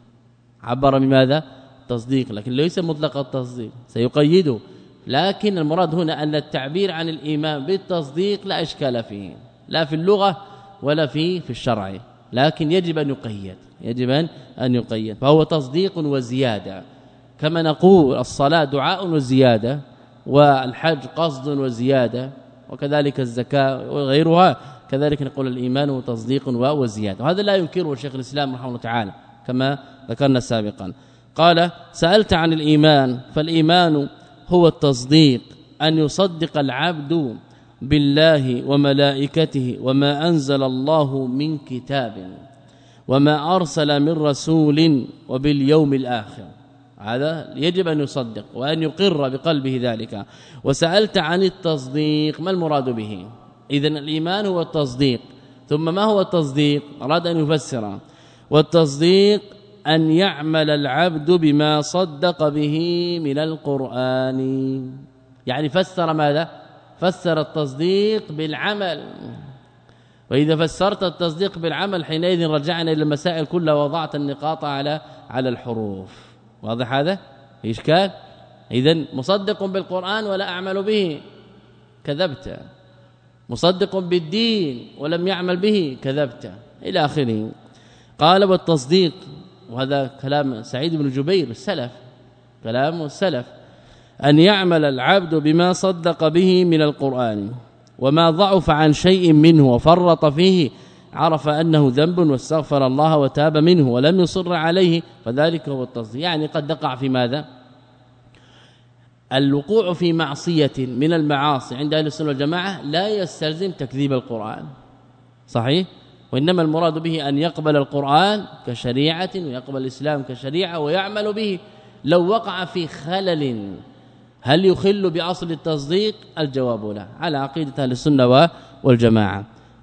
عبر بماذا؟ تصديق، لكن ليس مطلق التصديق، سيقيده. لكن المراد هنا أن التعبير عن الإيمان بالتصديق لا إشكال فيه، لا في اللغة ولا في في الشرع، لكن يجب أن يقيد، يجب أن يقيد. فهو تصديق وزيادة، كما نقول الصلاة دعاء وزيادة، والحج قصد وزيادة، وكذلك الزكاة وغيرها، كذلك نقول الإيمان هو تصديق وزيادة. وهذا لا ينكره شيخ الإسلام رحمه الله تعالى كما ذكرنا سابقا. قال سألت عن الإيمان، فالإيمان هو التصديق، أن يصدق العبد بالله وملائكته وما أنزل الله من كتاب وما أرسل من رسول وباليوم الآخر. هذا يجب أن يصدق وأن يقر بقلبه ذلك. وسألت عن التصديق، ما المراد به؟ إذن الإيمان هو التصديق. ثم ما هو التصديق؟ أراد أن يفسر. والتصديق أن يعمل العبد بما صدق به من القرآن. يعني فسر ماذا؟ فسر التصديق بالعمل. وإذا فسرت التصديق بالعمل حينئذ رجعنا إلى المسائل كلها، وضعت النقاط على على الحروف. واضح هذا؟ في إشكال؟ إذن مصدق بالقرآن ولا أعمل به كذبت، مصدق بالدين ولم يعمل به كذبت، إلى آخره. قال والتصديق، وهذا كلام سعيد بن جبير السلف، كلام السلف، أن يعمل العبد بما صدق به من القرآن، وما ضعف عن شيء منه وفرط فيه عرف أنه ذنب واستغفر الله وتاب منه ولم يصر عليه، فذلك هو التصديق. يعني قد يقع في ماذا؟ الوقوع في معصية من المعاصي عند أهل السنة والجماعة لا يستلزم تكذيب القرآن، صحيح؟ وإنما المراد به أن يقبل القرآن كشريعة ويقبل الإسلام كشريعة ويعمل به. لو وقع في خلل هل يخل بأصل التصديق؟ الجواب لا، على عقيدة أهل السنة والجماعة.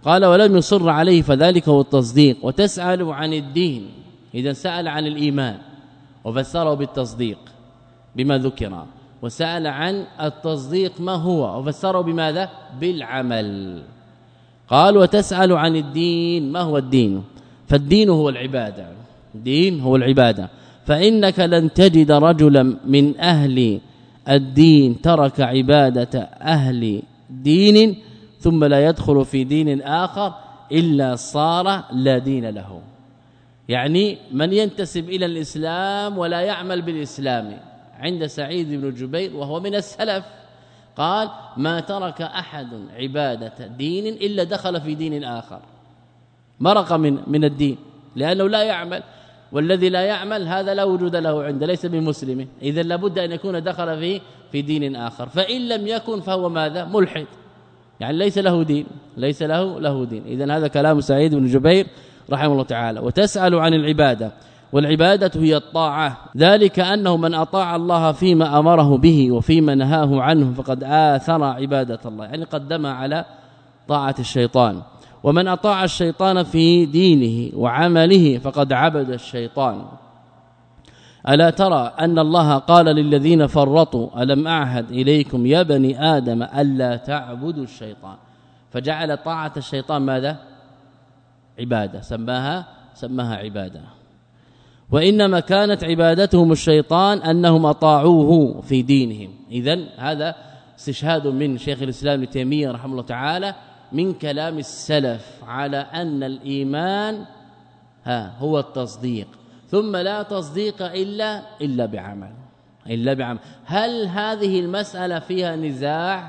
قال ولم يصر عليه فذلك هو التصديق. وتسأل عن الدين، إذا سأل عن الإيمان وفسره بالتصديق بما ذكر، وسأل عن التصديق ما هو وفسره بماذا؟ بالعمل. قال وتسأل عن الدين، ما هو الدين؟ فالدين هو العبادة، الدين هو العبادة. فإنك لن تجد رجلا من أهل الدين ترك عبادة أهل دين ثم لا يدخل في دين آخر إلا صار لا دين له. يعني من ينتسب إلى الإسلام ولا يعمل بالإسلام عند سعيد بن جبير وهو من السلف قال ما ترك أحد عبادة دين إلا دخل في دين آخر، مرق من من الدين لأنه لا يعمل، والذي لا يعمل هذا لا وجود له عنده، ليس بمسلم، إذا لابد أن يكون دخل في في دين آخر. فإن لم يكن فهو ماذا؟ ملحد، يعني ليس له دين، ليس له له دين. إذن هذا كلام سعيد بن جبير رحمه الله تعالى. وتسأل عن العبادة، والعبادة هي الطاعة، ذلك أنه من أطاع الله فيما أمره به وفيما نهاه عنه فقد آثر عبادة الله، يعني قدمها على طاعة الشيطان. ومن أطاع الشيطان في دينه وعمله فقد عبد الشيطان. ألا ترى أن الله قال للذين فرطوا ألم أعهد إليكم يا بني آدم ألا تعبدوا الشيطان، فجعل طاعة الشيطان ماذا؟ عبادة، سماها سماها عبادة. وإنما كانت عبادتهم الشيطان أنهم أطاعوه في دينهم. إذن هذا استشهاد من شيخ الإسلام ابن تيمية رحمه الله تعالى من كلام السلف على أن الإيمان ها هو التصديق، ثم لا تصديق إلا إلا بعمل، إلا بعمل. هل هذه المسألة فيها نزاع؟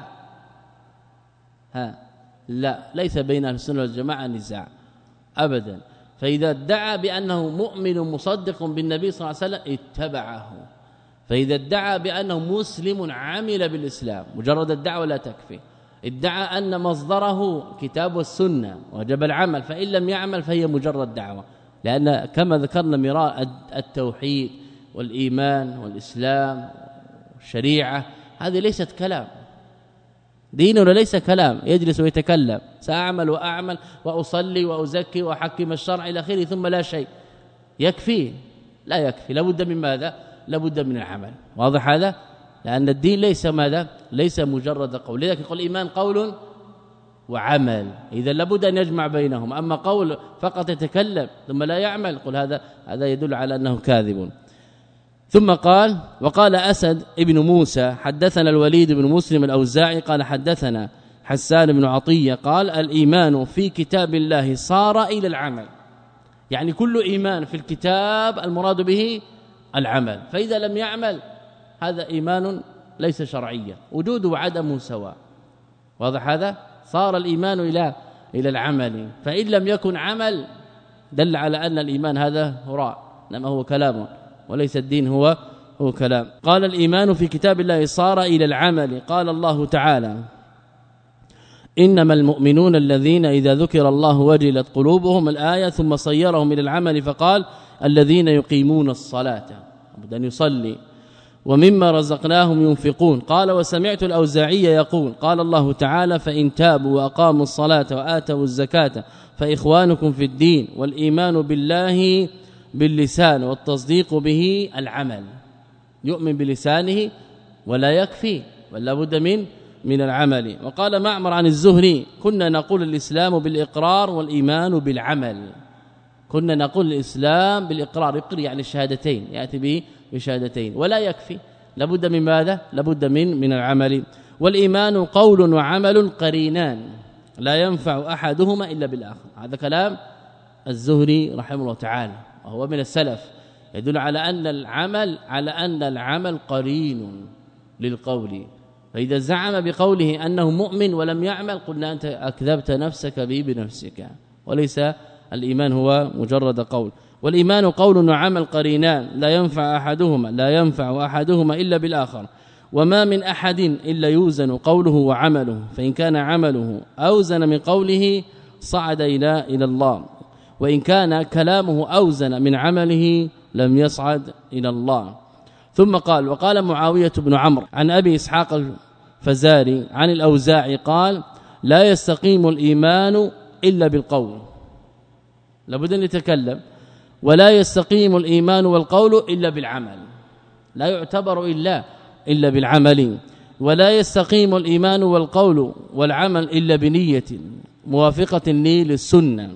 ها لا، ليس بين أهل السنة والجماعة نزاع أبدا. فإذا ادعى بأنه مؤمن مصدق بالنبي صلى الله عليه وسلم اتبعه، فإذا ادعى بأنه مسلم عمل بالإسلام، مجرد الدعوة لا تكفي. ادعى أن مصدره كتاب والسنة وجب العمل، فإن لم يعمل فهي مجرد دعوة، لأن كما ذكرنا مراء التوحيد والإيمان والإسلام والشريعة هذه ليست كلام، ديننا ليس كلام يجلس ويتكلم سأعمل وأعمل وأصلي وأزكي وأحكم الشرع إلى آخره ثم لا شيء يكفي، لا يكفي، لابد من ماذا؟ لابد من العمل. واضح هذا؟ لأن الدين ليس ماذا؟ ليس مجرد قول، لذلك يقول الإيمان قول وعمل، إذا لابد أن يجمع بينهم. أما قول فقط يتكلم ثم لا يعمل قل هذا هذا يدل على أنه كاذب. ثم قال وقال أسد ابن موسى حدثنا الوليد بن مسلم الأوزاعي قال حدثنا حسان بن عطية قال الإيمان في كتاب الله صار إلى العمل، يعني كل إيمان في الكتاب المراد به العمل، فإذا لم يعمل هذا إيمان ليس شرعيا، وجوده وعدمه سواء. واضح هذا؟ صار الإيمان إلى إلى العمل، فإن لم يكن عمل دل على أن الإيمان هذا هراء، إنما هو كلام وليس الدين هو هو كلام. قال الإيمان في كتاب الله صار إلى العمل. قال الله تعالى إنما المؤمنون الذين إذا ذكر الله وجلت قلوبهم، الآية، ثم صيرهم إلى العمل فقال الذين يقيمون الصلاة، بدأ يصلي، ومما رزقناهم ينفقون. قال وسمعت الأوزاعي يقول قال الله تعالى فإن تابوا وأقاموا الصلاة وآتوا الزكاة فإخوانكم في الدين. والإيمان بالله باللسان والتصديق به العمل، يؤمن بلسانه ولا يكفي بل لابد من من العمل. وقال معمر عن الزهري كنا نقول الإسلام بالإقرار والإيمان بالعمل، كنا نقول الإسلام بالإقرار، يقر يعني الشهادتين، يأتي به بشهادتين ولا يكفي، لابد من ماذا؟ لابد من من العمل. والإيمان قول وعمل قرينان لا ينفع أحدهما إلا بالآخر. هذا كلام الزهري رحمه الله تعالى وهو من السلف، يدل على أن العمل على أن العمل قرين للقول، فإذا زعم بقوله أنه مؤمن ولم يعمل قلنا أنت أكذبت نفسك به بنفسك، وليس الإيمان هو مجرد قول. والإيمان قول وعمل قرينان لا ينفع أحدهما لا ينفع أحدهما إلا بالآخر. وما من أحد إلا يوزن قوله وعمله، فإن كان عمله أوزن من قوله صعد إلى إلى الله، وإن كان كلامه أوزن من عمله لم يصعد إلى الله. ثم قال وقال معاوية بن عمرو عن أبي إسحاق الفزاري عن الأوزاعي قال لا يستقيم الإيمان إلا بالقول، لابد أن يتكلم. ولا يستقيم الإيمان والقول إلا بالعمل، لا يعتبر إلا إلا بالعمل. ولا يستقيم الإيمان والقول والعمل إلا بنية موافقة للسنة.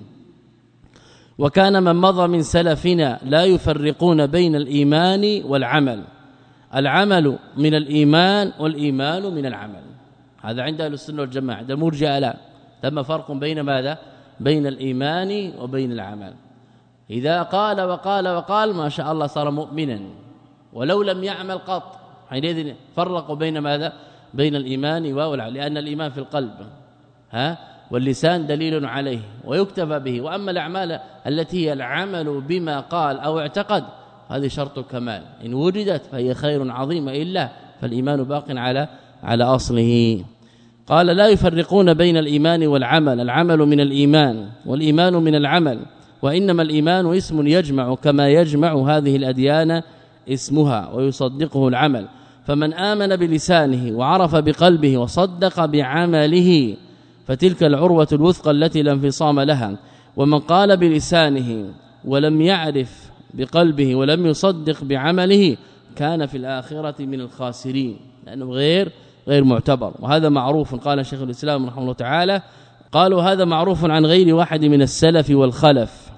وكان من مضى من سلفنا لا يفرقون بين الإيمان والعمل، العمل من الإيمان والإيمان من العمل. هذا عند أهل السنة والجماعة. عند المرجئة لا، ثم فرق بين ماذا؟ بين الإيمان وبين العمل. إذا قال وقال وقال ما شاء الله صار مؤمنا، ولو لم يعمل قط حينئذ فرقوا بين ماذا؟ بين الإيمان والعمل، لأن الإيمان في القلب ها واللسان دليل عليه ويكتفى به. وأما الأعمال التي هي العمل بما قال أو اعتقد هذه شرط الكمال، إن وجدت فهي خير عظيم، إلا فالإيمان باق على على أصله. قال لا يفرقون بين الإيمان والعمل، العمل من الإيمان والإيمان من العمل، وإنما الإيمان اسم يجمع كما يجمع هذه الأديان اسمها ويصدقه العمل. فمن آمن بلسانه وعرف بقلبه وصدق بعمله فتلك العروة الوثقى التي لا انفصام لها. ومن قال بلسانه ولم يعرف بقلبه ولم يصدق بعمله كان في الآخرة من الخاسرين، لأنه غير غير معتبر. وهذا معروف، قال شيخ الإسلام رحمه الله تعالى، قالوا هذا معروف عن غير واحد من السلف والخلف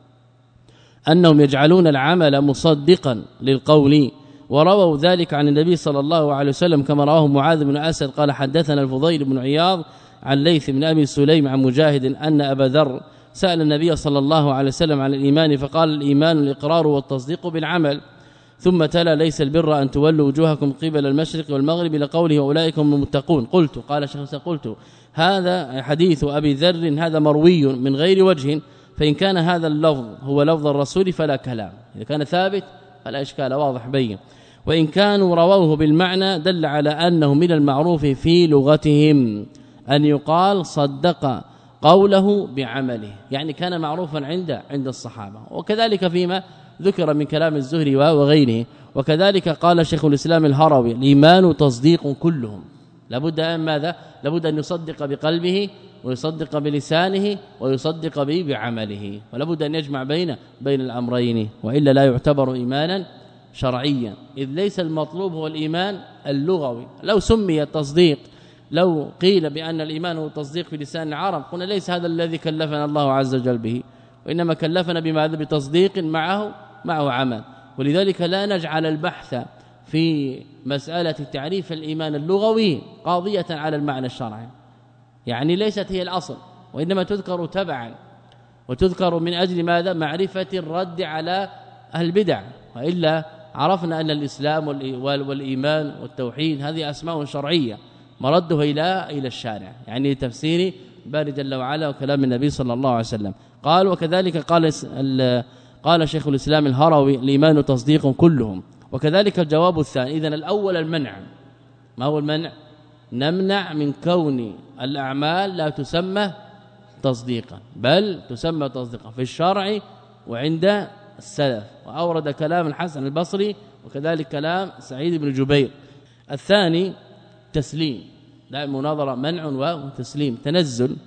أنهم يجعلون العمل مصدقا للقول، ورووا ذلك عن النبي صلى الله عليه وسلم كما رواه معاذ بن أسد قال حدثنا الفضيل بن عياض عن ليث بن أبي سليم عن مجاهد أن أبا ذر سأل النبي صلى الله عليه وسلم عن الإيمان فقال الإيمان الإقرار والتصديق بالعمل، ثم تلا ليس البر أن تولوا وجوهكم قبل المشرق والمغرب لقوله أولئك هم المتقون. قلت قال شيخ قلت هذا حديث أبي ذر هذا مروي من غير وجه، فإن كان هذا اللفظ هو لفظ الرسول فلا كلام، إذا كان ثابت فلا إشكال واضح بين، وإن كانوا رووه بالمعنى دل على أنه من المعروف في لغتهم أن يقال صدق قوله بعمله، يعني كان معروفا عند عند الصحابة. وكذلك فيما ذكر من كلام الزهري وغيره. وكذلك قال شيخ الإسلام الهروي الإيمان تصديق كلهم، لابد أن ماذا؟ لابد أن يصدق بقلبه ويصدق بلسانه ويصدق به بعمله، ولابد أن يجمع بين بين الأمرين، وإلا لا يعتبر إيمانا شرعيا، إذ ليس المطلوب هو الإيمان اللغوي. لو سمي التصديق، لو قيل بأن الإيمان هو التصديق في لسان العرب قلنا ليس هذا الذي كلفنا الله عز وجل به، وإنما كلفنا بماذا؟ بتصديق معه معه عمل. ولذلك لا نجعل البحث في مسألة تعريف الإيمان اللغوي قاضية على المعنى الشرعي، يعني ليست هي الأصل، وإنما تذكر تبعا وتذكر من أجل ماذا؟ معرفة الرد على أهل البدع. وإلا عرفنا أن الإسلام والإيمان والتوحيد هذه أسماء شرعية مردها إلى إلى الشارع، يعني تفسير باري جل وعلا وكلام النبي صلى الله عليه وسلم. قال وكذلك قال قال شيخ الإسلام الهروي الإيمان تصديق كلهم. وكذلك الجواب الثاني، إذن الأول المنع. ما هو المنع؟ نمنع من كون الأعمال لا تسمى تصديقا، بل تسمى تصديقا في الشرع وعند السلف. وأورد كلام الحسن البصري وكذلك كلام سعيد بن جبير. الثاني تسليم، لا مناظرة، منع وتسليم تنزل.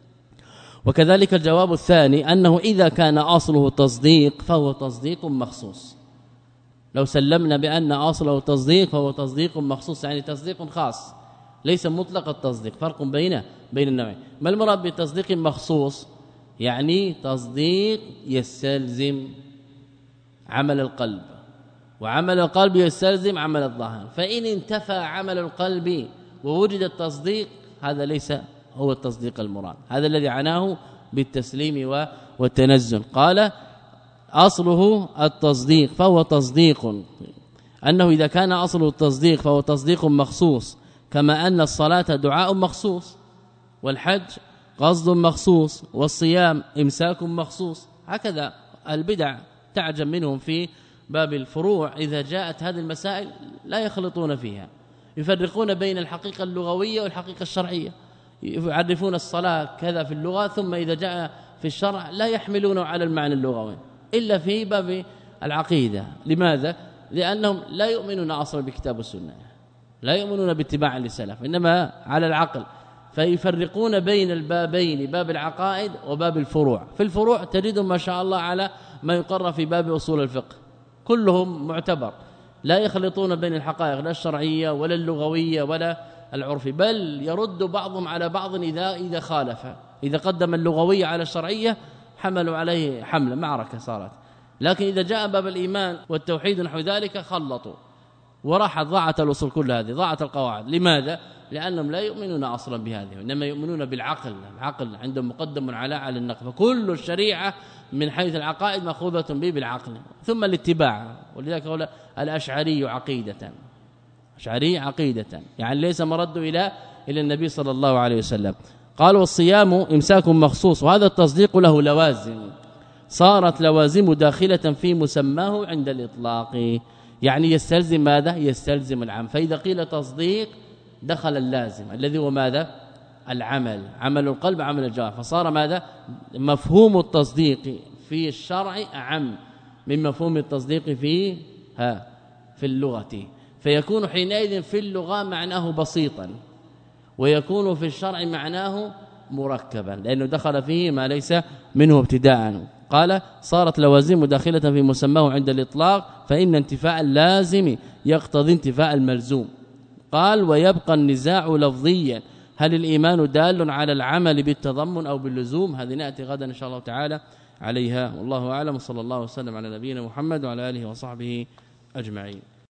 وكذلك الجواب الثاني أنه إذا كان أصله تصديق فهو تصديق مخصوص. لو سلمنا بأن أصله تصديق فهو تصديق مخصوص، يعني تصديق خاص ليس مطلق التصديق، فرق بين بين النوعين. ما المراد بالتصديق مخصوص؟ يعني تصديق يستلزم عمل القلب، وعمل القلب يستلزم عمل الظاهر، فإن انتفى عمل القلب ووجد التصديق هذا ليس هو التصديق المراد، هذا الذي عناه بالتسليم والتنزل. قال أصله التصديق فهو تصديق، أنه إذا كان أصله التصديق فهو تصديق مخصوص، كما أن الصلاة دعاء مخصوص، والحج قصد مخصوص، والصيام إمساك مخصوص. هكذا البدع تعجب منهم في باب الفروع، إذا جاءت هذه المسائل لا يخلطون فيها، يفرقون بين الحقيقة اللغوية والحقيقة الشرعية، يعرفون الصلاة كذا في اللغة ثم إذا جاء في الشرع لا يحملونه على المعنى اللغوي إلا في باب العقيدة. لماذا؟ لأنهم لا يؤمنون أصلا بكتاب السنة، لا يؤمنون باتباع للسلف، إنما على العقل. فيفرقون بين البابين باب العقائد وباب الفروع. في الفروع تجدهم ما شاء الله على ما يقرر في باب أصول الفقه كلهم معتبر، لا يخلطون بين الحقائق لا الشرعية ولا اللغوية ولا العرفي، بل يرد بعضهم على بعض إذا إذا خالف، إذا قدم اللغوية على الشرعية حملوا عليه حملة معركة صارت. لكن إذا جاء باب الإيمان والتوحيد نحو ذلك خلطوا وراحت ضاعت الأصول كل هذه، ضاعت القواعد. لماذا؟ لأنهم لا يؤمنون أصلا بهذه، إنما يؤمنون بالعقل، العقل عندهم مقدم على على النقل، فكل الشريعة من حيث العقائد مأخوذة به بالعقل، ثم الاتباع. ولذلك قال الأشعري عقيدة، أشعري عقيدة يعني ليس مرد إلى إلى النبي صلى الله عليه وسلم. قال والصيام إمساك مخصوص، وهذا التصديق له لوازم، صارت لوازم داخلة في مسماه عند الإطلاق، يعني يستلزم ماذا؟ يستلزم العمل. فإذا قيل تصديق دخل اللازم الذي هو ماذا؟ العمل، عمل القلب عمل الجوارح، فصار ماذا؟ مفهوم التصديق في الشرع أعم من مفهوم التصديق في ها في اللغة، فيكون حينئذ في اللغة معناه بسيطا، ويكون في الشرع معناه مركبا، لأنه دخل فيه ما ليس منه ابتداء. قال صارت لوازم داخلة في مسماه عند الإطلاق، فإن انتفاء اللازم يقتضي انتفاء الملزوم. قال ويبقى النزاع لفظيا، هل الإيمان دال على العمل بالتضمن أو باللزوم؟ هذه نأتي غدا إن شاء الله تعالى عليها، والله أعلم. صلى الله وسلم على نبينا محمد وعلى آله وصحبه أجمعين.